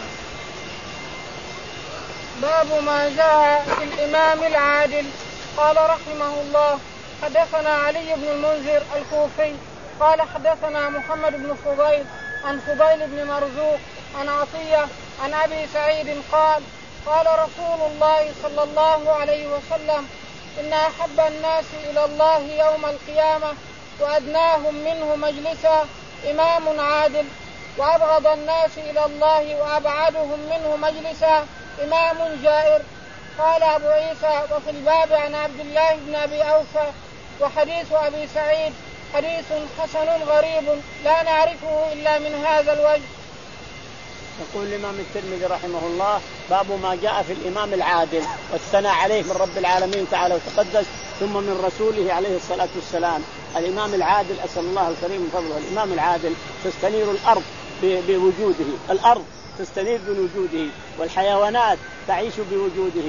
باب ما جاء في الإمام العادل. قال رحمه الله حدثنا علي بن المنذر الكوفي قال حدثنا محمد بن فضيل عن فضيل بن مرزوق عن عطية عن أبي سعيد قال قال رسول الله صلى الله عليه وسلم إن أحب الناس إلى الله يوم القيامة وأدناهم منه مجلسا إمام عادل، وأبغض الناس إلى الله وأبعدهم منه مجلسا إمام جائر. قال أبو عيسى وفي الباب عن عبد الله بن أبي أوفى وحديث أبي سعيد حديث حسن غريب لا نعرفه إلا من هذا الوجه. يقول الإمام الترمذي رحمه الله باب ما جاء في الإمام العادل والثناء عليه من رب العالمين تعالى وتقدس ثم من رسوله عليه الصلاة والسلام. الإمام العادل أسأل الله الكريم من فضله، الإمام العادل تستنير الأرض بوجوده، الأرض تستنير بوجوده والحيوانات تعيش بوجوده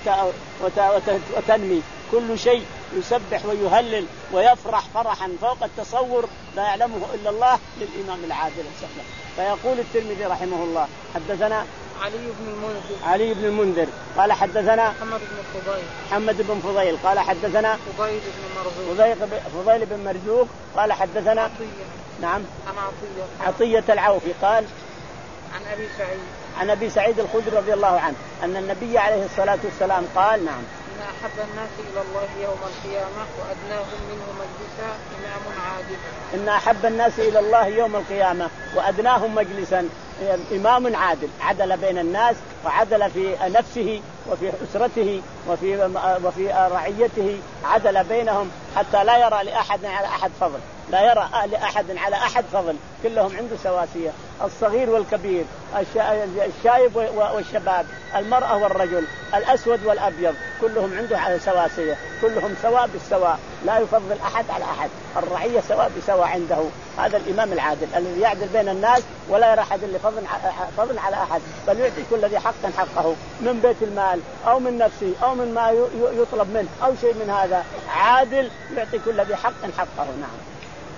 وتنمي، كل شيء يسبح ويهلل ويفرح فرحا فوق التصور لا يعلمه إلا الله للإمام العادل السهل. فيقول الترمذي رحمه الله حدثنا علي بن المنذر علي بن المنذر قال حدثنا محمد بن فضيل محمد بن فضيل قال حدثنا فضيل بن مرزوق فضيل بن مرزوق قال حدثنا عطية نعم عن عطية عطية العوفي قال عن أبي سعيد عن أبي سعيد الخدري رضي الله عنه أن النبي عليه الصلاة والسلام قال نعم إن أحب الناس إلى الله يوم القيامة وأدناهم منه مجلسا إمام عادل. إن أحب الناس إلى الله يوم القيامة وأدناهم مجلسا إمام عادل، عدل بين الناس وعدل في نفسه وفي أسرته وفي وفي رعيته، عدل بينهم حتى لا يرى لأحد على أحد فضل، لا يرى لأحد على أحد فضل، كلهم عنده سواسية، الصغير والكبير، الشايب والشباب، المرأة والرجل، الأسود والأبيض، كلهم عنده سواسية، كلهم سواء بالسواء، لا يفضل أحد على أحد، الرعية سواء بسواء عنده. هذا الإمام العادل الذي يعدل بين الناس ولا يرى أحد اللي فضل فضل على أحد، بل يعطي كل ذي حق حقه من بيت المال أو من نفسه أو من ما يطلب منه أو شيء من هذا، عادل يعطي كل ذي حق حقه. نعم.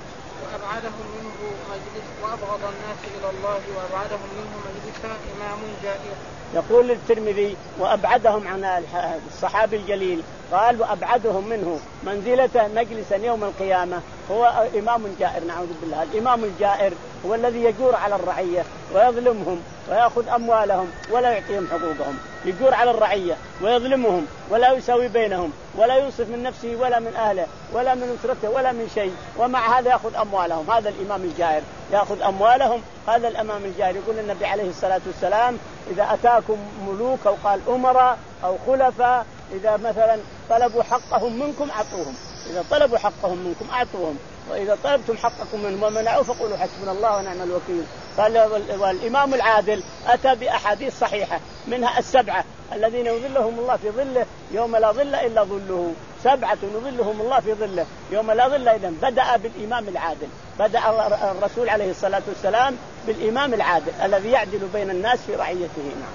وأبعدهم منه مجلس وأبغض الناس إلى الله وأبعدهم منه مجلسا إمام جائر. يقول الترمذي وأبعدهم عن الصحابي الجليل قال وأبعدهم منه منزلة مجلسا يوم القيامة هو إمام جائر. نعوذ بالله. الإمام الجائر هو الذي يجور على الرعية ويظلمهم ويأخذ أموالهم ولا يعطيهم حقوقهم، يجور على الرعية ويظلمهم ولا يساوي بينهم ولا يوصف من نفسه ولا من أهله ولا من أسرته ولا من شيء، ومع هذا يأخذ أموالهم. هذا الإمام الجائر يأخذ أموالهم. هذا الإمام الجائر. يقول النبي عليه الصلاة والسلام إذا أتاكم ملوك أو قال أمراء أو خلفاء إذا مثلا طلبوا حقهم منكم أعطوهم، إذا طلبوا حقهم منكم أعطوهم، وإذا طلبتم حقكم منهم ومنعوا فقولوا حسبنا الله ونعم الوكيل. قال والإمام العادل أتى بأحاديث صحيحة منها السبعة الذين يظلهم الله في ظله يوم لا ظل إلا ظله، سبعة يظلهم الله في ظله يوم لا ظل إلا. بدأ بالإمام العادل، بدأ الرسول عليه الصلاة والسلام بالإمام العادل الذي يعدل بين الناس في رعيته. نعم.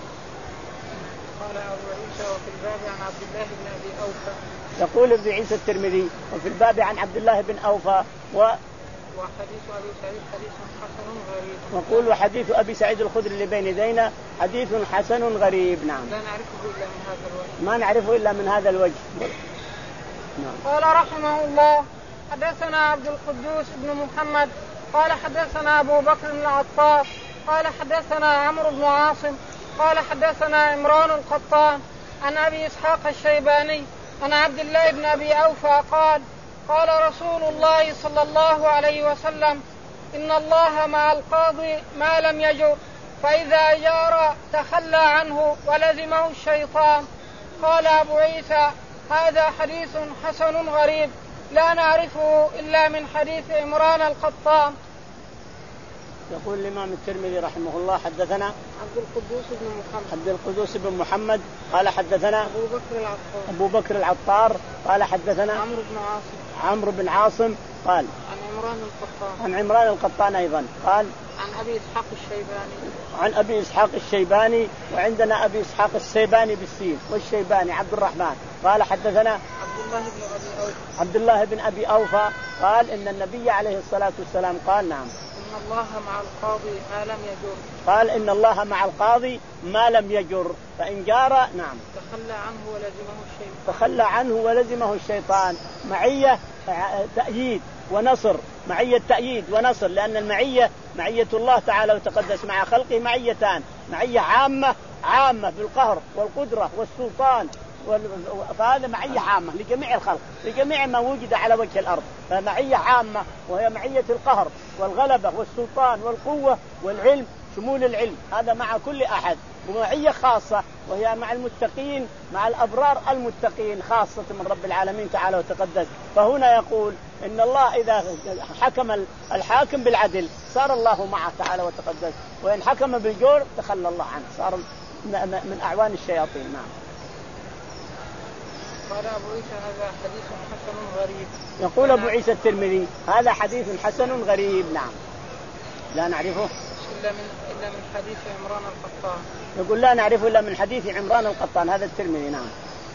قال أبو عيسى وفي الباب عن عبد الله بن أبي أوفى. يقول ابن عيسى الترمذي وفي الباب عن عبد الله بن أوفى و وحديث أبي سعيد حديث حسن غريب. وقول وحديث أبي سعيد الخدري اللي بين يدينا حديث حسن غريب. نعم. لا نعرفه إلا من هذا الوجه. ما نعرفه إلا من هذا الوجه. نعم. قال رحمه الله حدثنا عبد القدوس بن محمد قال حدثنا أبو بكر بن العطار قال حدثنا عمرو بن عاصم قال حدثنا عمران القطان عن أبي إسحاق الشيباني عن عبد الله بن أبي أوفى قال قال رسول الله صلى الله عليه وسلم إن الله مع القاضي ما لم يجر، فإذا جار تخلى عنه ولزمه الشيطان. قال أبو عيسى هذا حديث حسن غريب لا نعرفه إلا من حديث عمران القطان. يقول الإمام الترمذي رحمه الله حدثنا عبد القدوس بن محمد عبد القدوس بن محمد قال حدثنا أبو بكر العطار أبو بكر العطار قال حدثنا عمرو بن عاصم عمرو بن عاصم قال عن عمران القطان عن عمران القطان أيضا قال عن أبي إسحاق الشيباني عن أبي إسحاق الشيباني. وعندنا أبي إسحاق الشيباني بالسين والشيباني عبد الرحمن قال حدثنا عبد الله بن أبي أوفى عبد الله بن أبي أوفى قال إن النبي عليه الصلاة والسلام قال نعم إن الله مع القاضي ما لم يجر. قال إن الله مع القاضي ما لم يجر، فإن جار نعم تخلى عنه ولزمه الشيطان تخلى عنه ولزمه الشيطان. معية تأييد ونصر، معية تأييد ونصر، لأن المعية معية الله تعالى وتقدس مع خلقه معيتان، معية عامة عامة بالقهر والقدرة والسلطان، فهذا معية عامة لجميع الخلق لجميع ما وجد على وجه الأرض، فمعية عامة وهي معية القهر والغلبة والسلطان والقوة والعلم، شمول العلم هذا مع كل أحد. ومعية خاصة وهي مع المتقين، مع الأبرار المتقين خاصة من رب العالمين تعالى وتقدس. فهنا يقول إن الله إذا حكم الحاكم بالعدل صار الله معه تعالى وتقدس، وإن حكم بالجور تخلى الله عنه، صار من أعوان الشياطين. نعم. قال أبو عيسى هذا حديث حسن غريب. يقول أبو عيسى الترمذي هذا حديث حسن غريب. نعم. لا نعرفه إلا من إلا من حديث عمران القطان. يقول لا نعرفه إلا من حديث عمران القطان. هذا الترمذي. نعم.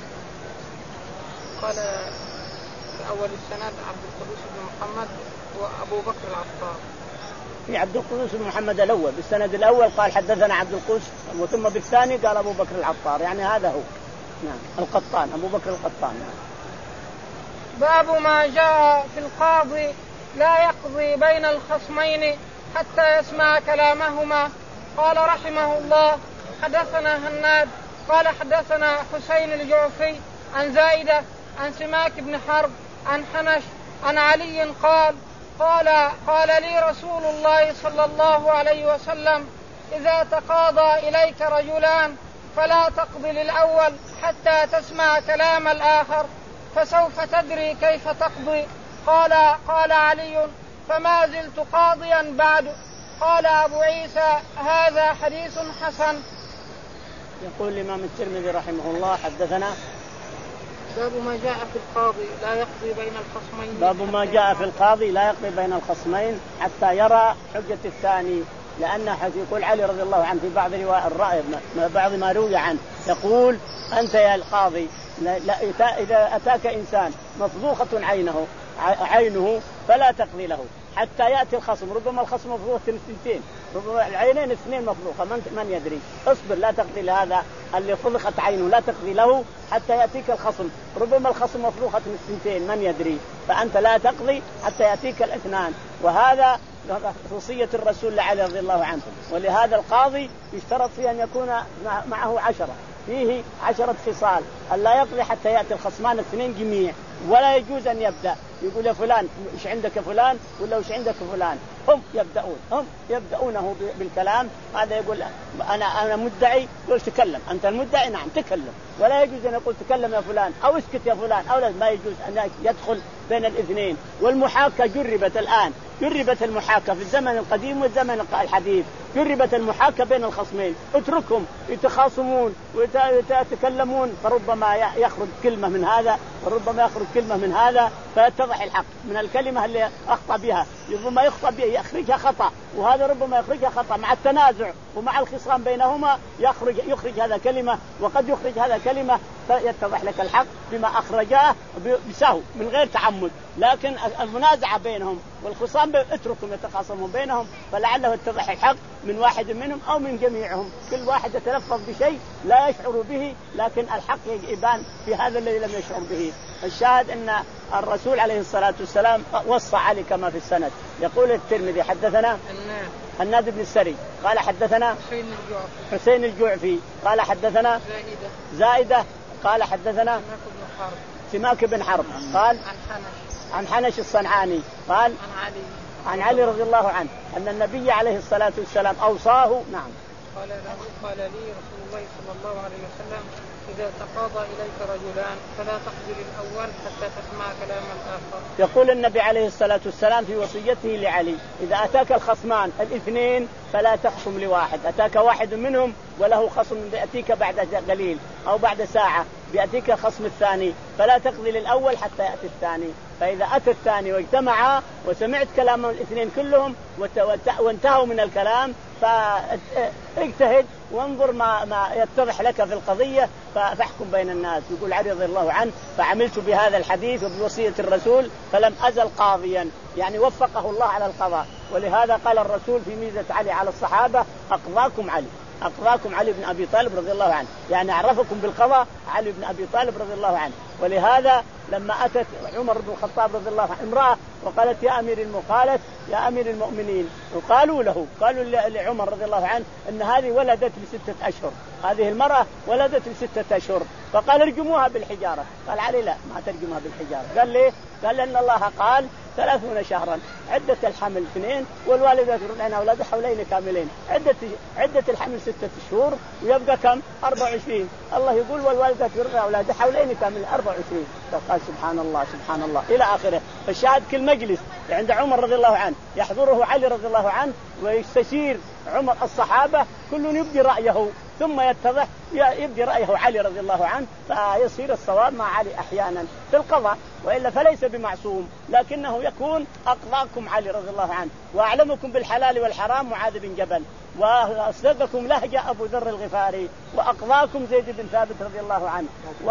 قال في أول السند عبد القدوس بن محمد وأبو بكر العطار. في عبد القدوس بن محمد الأول بالسند الأول قال حدثنا عبد القدوس، وثم بالثاني قال أبو بكر العطار، يعني هذا هو. نعم. القطان أبو بكر القطان. نعم. باب ما جاء في القاضي لا يقضي بين الخصمين حتى يسمع كلامهما. قال رحمه الله حدثنا هناد قال حدثنا حسين الجعفي عن زائدة عن سماك بن حرب عن حنش عن علي قال قال قال لي رسول الله صلى الله عليه وسلم إذا تقاضى إليك رجلان فلا تقضي للأول حتى تسمع كلام الآخر فسوف تدري كيف تقضي. قال قال علي فما زلت قاضيا بعد. قال أبو عيسى هذا حديث حسن. يقول الإمام الترمذي رحمه الله حدثنا باب ما جاء في القاضي لا يقضي بين الخصمين باب ما جاء في القاضي لا يقضي بين الخصمين حتى يرى حجة الثاني، لأن يقول علي رضي الله عنه في بعض رواية الرأي بعض ما روي عنه يقول أنت يا القاضي لا إذا أتاك إنسان مفضوخة عينه عينه فلا تقضي له، حتى يأتي الخصم. ربما الخصم مفروخ اثنتين، ربما العينين اثنين مفروخة، من, من يدري. اصبر لا تقضي لهذا اللي فضخت عينه، لا تقضي له حتى يأتيك الخصم. ربما الخصم مفروخة اثنتين، من يدري. فأنت لا تقضي حتى يأتيك الاثنان. وهذا خصوصية الرسول علي رضي الله عنه. ولهذا القاضي يشترط فيه أن يكون معه عشرة، فيه عشرة خصال، ألا يقضي حتى يأتي الخصمان اثنين جميع. ولا يجوز أن يبدأ يقول يا فلان إيش عندك يا فلان ولا إيش عندك يا فلان، هم يبدأون هم يبدأونه بالكلام. هذا يقول أنا أنا مدعي، يقول تكلم أنت المدعي، نعم تكلم. ولا يجوز أن يقول تكلم يا فلان أو اسكت يا فلان، أو ما يجوز أن يدخل بين الاثنين. والمحاكاة جربت الآن، جربت المحاكاة في الزمن القديم والزمن الحديث، جربت المحاكاة بين الخصمين. اتركهم يتخاصمون ويتكلمون، فربما يخرج كلمة من هذا وربما يخرج كلمة من هذا، فيتضح الحق من الكلمة اللي أخطأ بها. ربما يخطأ بها يخرجها خطأ، وهذا ربما يخرجها خطأ. مع التنازع ومع الخصام بينهما يخرج يخرج هذا كلمة وقد يخرج هذا كلمة، فيتضح لك الحق بما أخرجاه بسهو من غير تعمد. لكن المنازعة بينهم والخصام اتركهم يتخاصمون بينهم، فلعله يتضح الحق من واحد منهم أو من جميعهم. كل واحد يتلفظ بشيء لا يشعر به، لكن الحق يبان في هذا الذي لم يشعر به. الشاهد أن الرسول عليه الصلاة والسلام وصى علي كما في السند. يقول الترمذي حدثنا الناد بن السري قال حدثنا حسين الجعفي قال حدثنا زائدة, زائدة قال حدثنا سماك بن حرب قال عن حنش الصنعاني قال عن علي عن علي رضي الله عنه أن النبي عليه الصلاة والسلام أوصاه. نعم. قال قال لي رسول الله صلى الله عليه وسلم إذا تقاضى إليك رجلان فلا تقبل الأول حتى تسمع كلام الآخر. يقول النبي عليه الصلاة والسلام في وصيته لعلي إذا أتاك الخصمان الاثنين فلا تخصم لواحد، أتاك واحد منهم وله خصم بيأتيك بعد قليل أو بعد ساعة بيأتيك الخصم الثاني، فلا تقضي للأول حتى يأتي الثاني. فإذا أتى الثاني واجتمعا وسمعت كلام الاثنين كلهم وانتهوا من الكلام فاجتهد وانظر ما, ما يتضح لك في القضية فاحكم بين الناس. يقول علي رضي الله عنه فعملت بهذا الحديث وبوصية الرسول فلم أزل قاضيا، يعني وفقه الله على القضاء. ولهذا قال الرسول في ميزة علي على الصحابة أقضاكم علي، أقضاكم علي بن أبي طالب رضي الله عنه، يعني أعرفكم بالقضاء علي بن أبي طالب رضي الله عنه. ولهذا لما أتت عمر بن الخطاب رضي الله عنه امرأة وقالت يا أمير المقالة يا أمير المؤمنين، وقالوا له قالوا لعمر رضي الله عنه أن هذه ولدت لستة أشهر، هذه المرأة ولدت لستة أشهر، فقال ارجموها بالحجارة. قال علي لا ما ترجمها بالحجارة. قال ليه؟ قال لأن الله قال ثلاثون شهرا عدة الحمل اثنين والوالدات يرضعن أولادها حولين كاملين، عدة عدة الحمل ستة شهور ويبقى كم؟ أربعة وعشرين. الله يقول والوالدات يرضعن أولادها حولين كاملين أربعة وعشرين. فقال سبحان الله سبحان الله إلى آخره. فالشاهد كل مجلس عند عمر رضي الله عنه يحضره علي رضي الله عنه ويستشير عمر الصحابة كل يبدي رأيه ثم يتضح يبدي رأيه علي رضي الله عنه، فيصير الصواب مع علي أحيانا في القضاء، وإلا فليس بمعصوم، لكنه يكون أقضاكم علي رضي الله عنه وأعلمكم بالحلال والحرام معاذ بن جبل، وأصدقكم لهجة أبو ذر الغفاري، وأقضاكم زيد بن ثابت رضي الله عنه، و...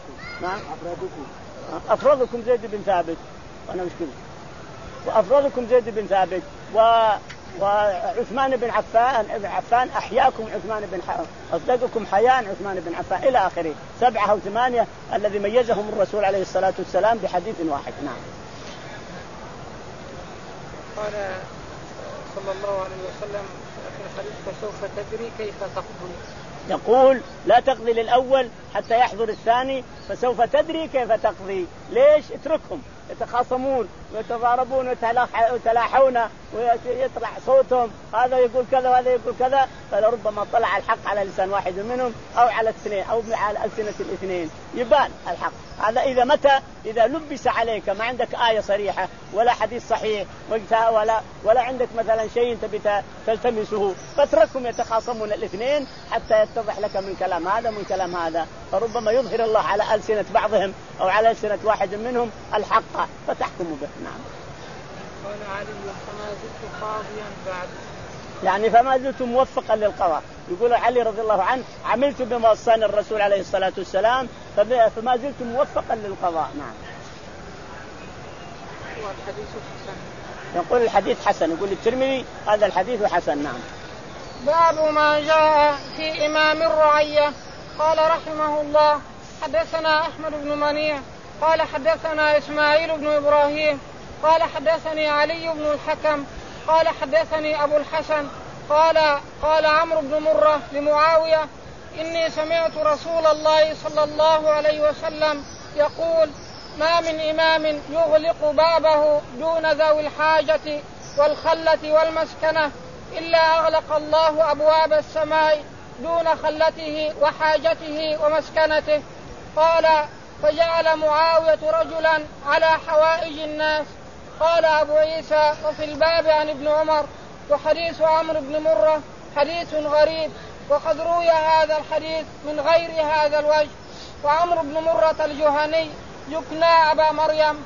أفرضكم زيد بن ثابت وأنا مشكلة وأفرضكم زيد بن ثابت و... وعثمان بن عفان عفان أحياكم عثمان بن ح... أصدقكم حيان عثمان بن عفان إلى آخره. سبعة أو ثمانية الذي ميزهم الرسول عليه الصلاة والسلام بحديث واحد. نعم. قال صلى الله عليه وسلم في الحديث فسوف تدري كيف تقضي. يقول لا تقضي للأول حتى يحضر الثاني فسوف تدري كيف تقضي. ليش؟ اتركهم يتخاصمون ويتضاربون ويتلاحون ويطلع صوتهم، هذا يقول كذا وهذا يقول كذا، فلربما طلع الحق على لسان واحد منهم أو على الاثنين أو على ألسنة الاثنين يبان الحق. هذا إذا متى إذا لبس عليك ما عندك آية صريحة ولا حديث صحيح ولا ولا عندك مثلا شيء تبي تلتمسه، فاتركهم يتخاصمون الاثنين حتى يتضح لك من كلام هذا من كلام هذا، فربما يظهر الله على ألسنة بعضهم أو على ألسنة واحد منهم الحق فتحكموا به. نعم. قال علي فما زلت قاضيا بعد، يعني فما زلت موفقا للقضاء. يقول علي رضي الله عنه عملت بما وصاني الرسول عليه الصلاة والسلام فما زلت موفقا للقضاء. نعم. والحديث حسن. يقول الحديث حسن، يقول الترمذي هذا الحديث حسن. نعم. باب ما جاء في إمام الرعية. قال رحمه الله حدثنا أحمد بن منيع قال حدثنا إسماعيل بن إبراهيم قال حدثني علي بن الحكم قال حدثني أبو الحسن قال قال عمرو بن مرة لمعاوية إني سمعت رسول الله صلى الله عليه وسلم يقول ما من إمام يغلق بابه دون ذوي الحاجة والخلة والمسكنة إلا أغلق الله أبواب السماء دون خلته وحاجته ومسكنته. قال فجعل معاوية رجلا على حوائج الناس. قال أبو عيسى وفي الباب عن ابن عمر وحديث عمرو بن مرة حديث غريب وقد روي هذا الحديث من غير هذا الوجه. وعمرو بن مرة الجهني يكنى أبا مريم.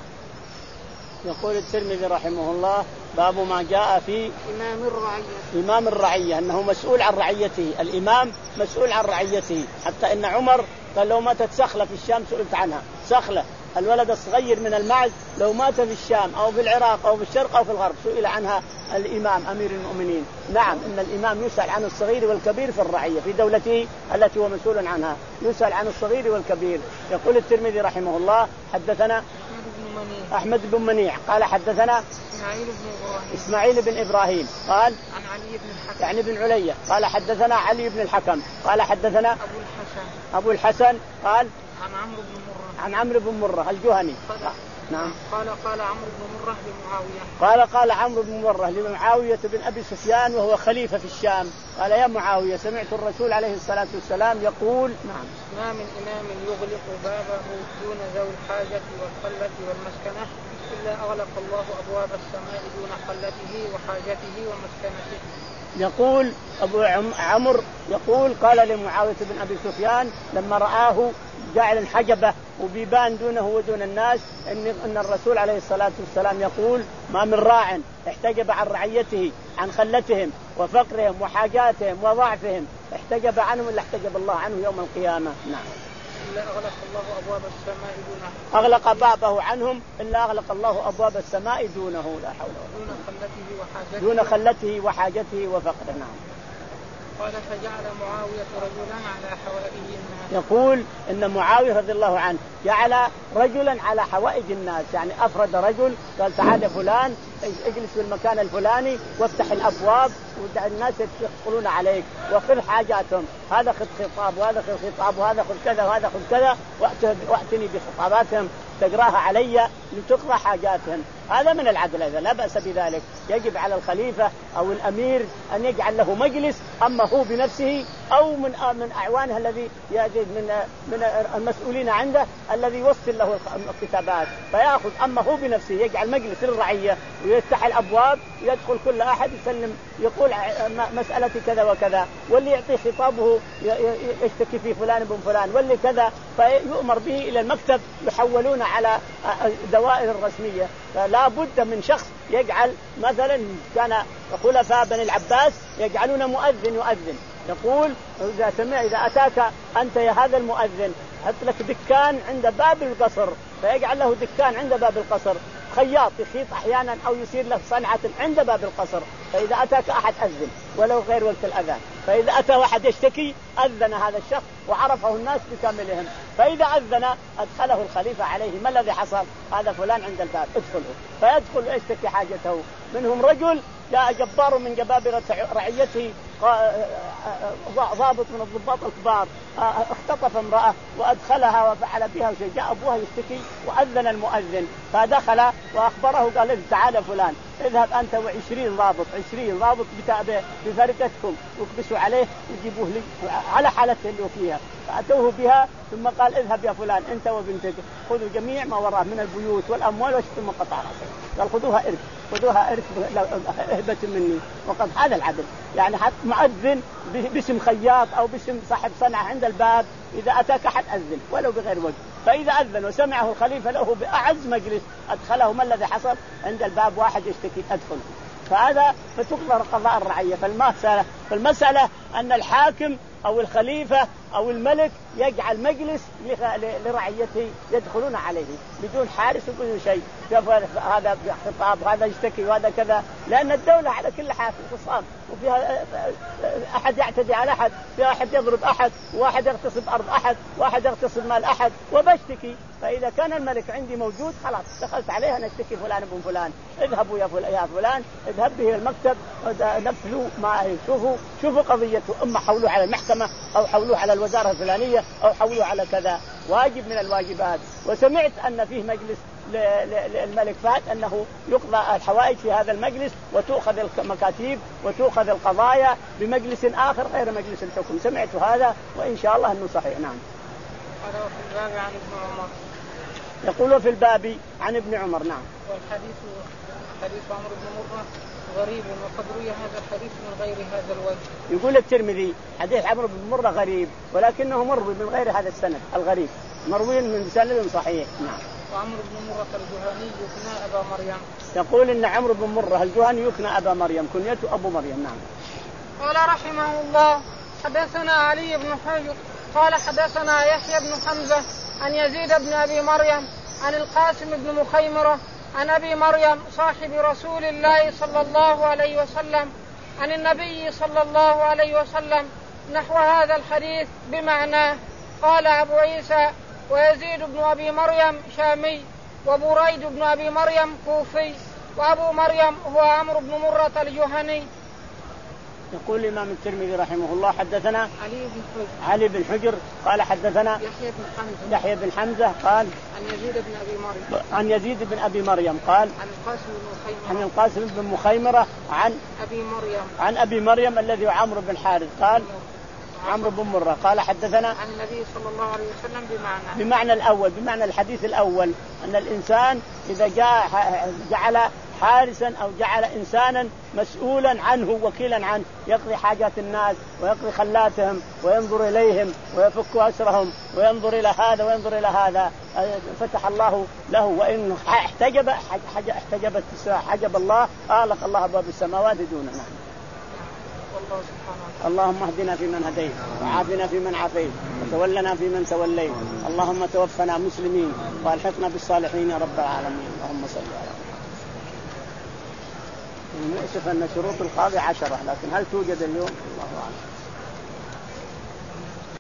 يقول الترمذي رحمه الله باب ما جاء في إمام الرعية. إمام الرعية أنه مسؤول عن رعيته، الإمام مسؤول عن رعيته، حتى إن عمر قال لو ماتت سخلة في الشام سئلت عنها. سخلة الولد الصغير من المعز لو مات في الشام أو في العراق أو في الشرق أو في الغرب سئل عنها الإمام أمير المؤمنين. نعم إن الإمام يسأل عن الصغير والكبير في الرعية في دولته التي هو مسؤول عنها، يسأل عن الصغير والكبير. يقول الترمذي رحمه الله حدثنا أحمد بن منيع قال حدثنا إسماعيل بن إبراهيم إسماعيل بن إبراهيم قال عن علي بن الحكم يعني بن علية قال حدثنا علي بن الحكم قال حدثنا أبو الحسن أبو الحسن قال عن عمرو بن مرة عن عمرو بن مرة الجهني. نعم. قال قال عمرو بن مرة لمعاوية قال قال عمرو بن مرة لمعاوية بن أبي سفيان وهو خليفة في الشام قال يا معاوية سمعت الرسول عليه الصلاة والسلام يقول نعم ما من إمام يغلق بابه دون ذوي الحاجة والخلة والمسكنة إلا أغلق الله أبواب السماء دون خلته وحاجته ومسكنته. يقول أبو عمرو يقول قال لمعاوية بن أبي سفيان لما رآه جعل حجبه وبيبان دونه ودون الناس إن, إن الرسول عليه الصلاة والسلام يقول ما من راع احتجب عن رعيته عن خلتهم وفقرهم وحاجاتهم وضعفهم احتجب عنهم إلا احتجب الله عنه يوم القيامة. نعم. إلا أغلق الله أبواب السماء دونه أغلق بابه عنهم إلا أغلق الله أبواب السماء دونه لا حول ولا دون خلته وحاجته دون خلته وحاجته وفقره. نعم. قال فجعل معاوية رجلا على حوائج الناس. يقول إن معاوية رضي الله عنه جعل رجلا على حوائج الناس، يعني أفرد رجل قال تعال فلان اجلس في المكان الفلاني وافتح الأبواب ودع الناس يدخلون عليك وخذ حاجاتهم، هذا خذ خطاب وهذا خذ خطاب وهذا خذ كذا وهذا خذ كذا وأتني بخطاباتهم تقراها علي لتقرأ حاجاتهم. هذا من العدل، هذا لا بأس بذلك. يجب على الخليفة أو الأمير أن يجعل له مجلس أما هو بنفسه أو من من أعوانه الذي من من المسؤولين عنده الذي يوصل له الكتابات فيأخذ، أما هو بنفسه يجعل مجلس للرعية ويفتح الأبواب يدخل كل أحد يسلم يقول مسألة كذا وكذا، واللي يعطي خطابه يشتكي في فلان بن فلان واللي كذا فيؤمر به إلى المكتب يحولون على دوائر الرسمية. فلا بد من شخص يجعل، مثلا كان خلفاء بني العباس يجعلون مؤذن يؤذن، يقول إذا سمع إذا أتاك أنت يا هذا المؤذن حط لك دكان عند باب القصر، فيجعل له دكان عند باب القصر، خياط يخيط أحيانا أو يصير له صنعة عند باب القصر، فإذا أتاك أحد أذن ولو غير وقت الأذان، فإذا أتى واحد يشتكي أذن هذا الشخص وعرفه الناس بكاملهم، فإذا أذن أدخله الخليفة عليه ما الذي حصل، هذا فلان عند الباب ادخله، فيدخل ويشتكي حاجته. منهم رجل جاء جبار من جبابرة رعيته ضابط من الضباط الكبار اختطف امرأة وأدخلها وفعل بها شيء، جاء أبوها يشتكي وأذن المؤذن فدخل وأخبره قال له تعال فلان اذهب أنت وعشرين ضابط عشرين ضابط بفرقتكم واكبسوا عليه وجيبوه لي على حالته اللي فيها، فأتوه بها ثم قال اذهب يا فلان أنت وبنتك خذوا جميع ما وراه من البيوت والأموال واشتموا قطع رأسه، قال خذوها إرث خذوها إرث هبة مني. وقد هذا العدل، يعني حتى مؤذن باسم خياط أو باسم صاحب صنعة عند الباب إذا أتاك أحد أذن ولو بغير وجه، فإذا أذن وسمعه الخليفة له بأعز مجلس أدخله. ما الذي حصل عند الباب واحد يشتكي أدخل، فهذا فتقدر قضاء الرعية. فالمسألة, فالمسألة أن الحاكم أو الخليفة أو الملك يجعل مجلس لرعيته يدخلون عليه بدون حارس وبدون شيء، هذا خطاب هذا يشتكي وهذا كذا، لأن الدولة على كل حال خصام، وفيها أحد يعتدي على أحد، فيها أحد يضرب أحد، واحد يغتصب أرض أحد، واحد يغتصب مال أحد، وبشتكي. فإذا كان الملك عندي موجود خلاص دخلت عليها نشتكي فلان ابن فلان، اذهبوا يا فلان, يا فلان اذهب به المكتب نفذوا ما شوفوا شوفوا قضيته، اما حولوه على المحكمة أو حولوه على الوزارة الفلانية أو حولوه على كذا، واجب من الواجبات. وسمعت أن فيه مجلس للملك فهد أنه يقضى الحوائج في هذا المجلس وتؤخذ المكاتيب وتؤخذ القضايا بمجلس آخر غير مجلس الحكم، سمعت هذا وإن شاء الله أنه صحيح. نعم. هذا في الباب عن ابن عمر. يقول في الباب عن ابن عمر. نعم. والحديث حديث عمرو بن مرة غريب وقد روي هذا الحديث من غير هذا الوجه. يقول الترمذي حديث عمرو بن مرة غريب ولكنه مروي من غير هذا السند الغريب، مروي من سند صحيح. نعم. وعمرو بن مرة الجهني يكنى أبا مريم. يقول إن عمرو بن مرة الجهني يكنى أبا مريم، كنيته أبو مريم. نعم. قال رحمه الله حدثنا علي بن حجر قال حدثنا يحيى بن حمزة عن يزيد بن أبي مريم عن القاسم بن مخيمرة عن أبي مريم صاحب رسول الله صلى الله عليه وسلم عن النبي صلى الله عليه وسلم نحو هذا الحديث بمعناه. قال أبو عيسى ويزيد بن أبي مريم شامي وبريد بن أبي مريم كوفي وأبو مريم هو عمرو بن مرة الجهني. يقول الإمام الترمذي رحمه الله حدثنا علي بن حجر علي بن حجر قال حدثنا يحيى بن حمزة يحيى بن حمزة قال عن يزيد بن أبي مريم عن يزيد بن أبي مريم قال عن القاسم بن مخيمرة عن القاسم بن مخيمرة عن أبي مريم عن أبي مريم الذي هو عمرو بن حارث قال عمرو بن مرة قال حدثنا عن النبي صلى الله عليه وسلم بمعنى بمعنى الأول بمعنى الحديث الأول أن الإنسان إذا جاء جعل حارسا أو جعل إنسانا مسؤولا عنه وكيلا عنه يقضي حاجات الناس ويقضي خلاتهم وينظر إليهم ويفك أسرهم وينظر إلى هذا وينظر إلى هذا فتح الله له. وإن احتجب احتجبت حجب الله أغلق الله أبواب السماوات دونه. والله سبحانه. اللهم اهدنا فيمن هديت وعافنا فيمن عافيت وتولنا فيمن توليت، اللهم توفنا مسلمين والحقنا بالصالحين يا رب العالمين. اللهم صل على محمد. المؤسف أن شروط القاضي عشرة لكن هل توجد اليوم؟ الله أعلم.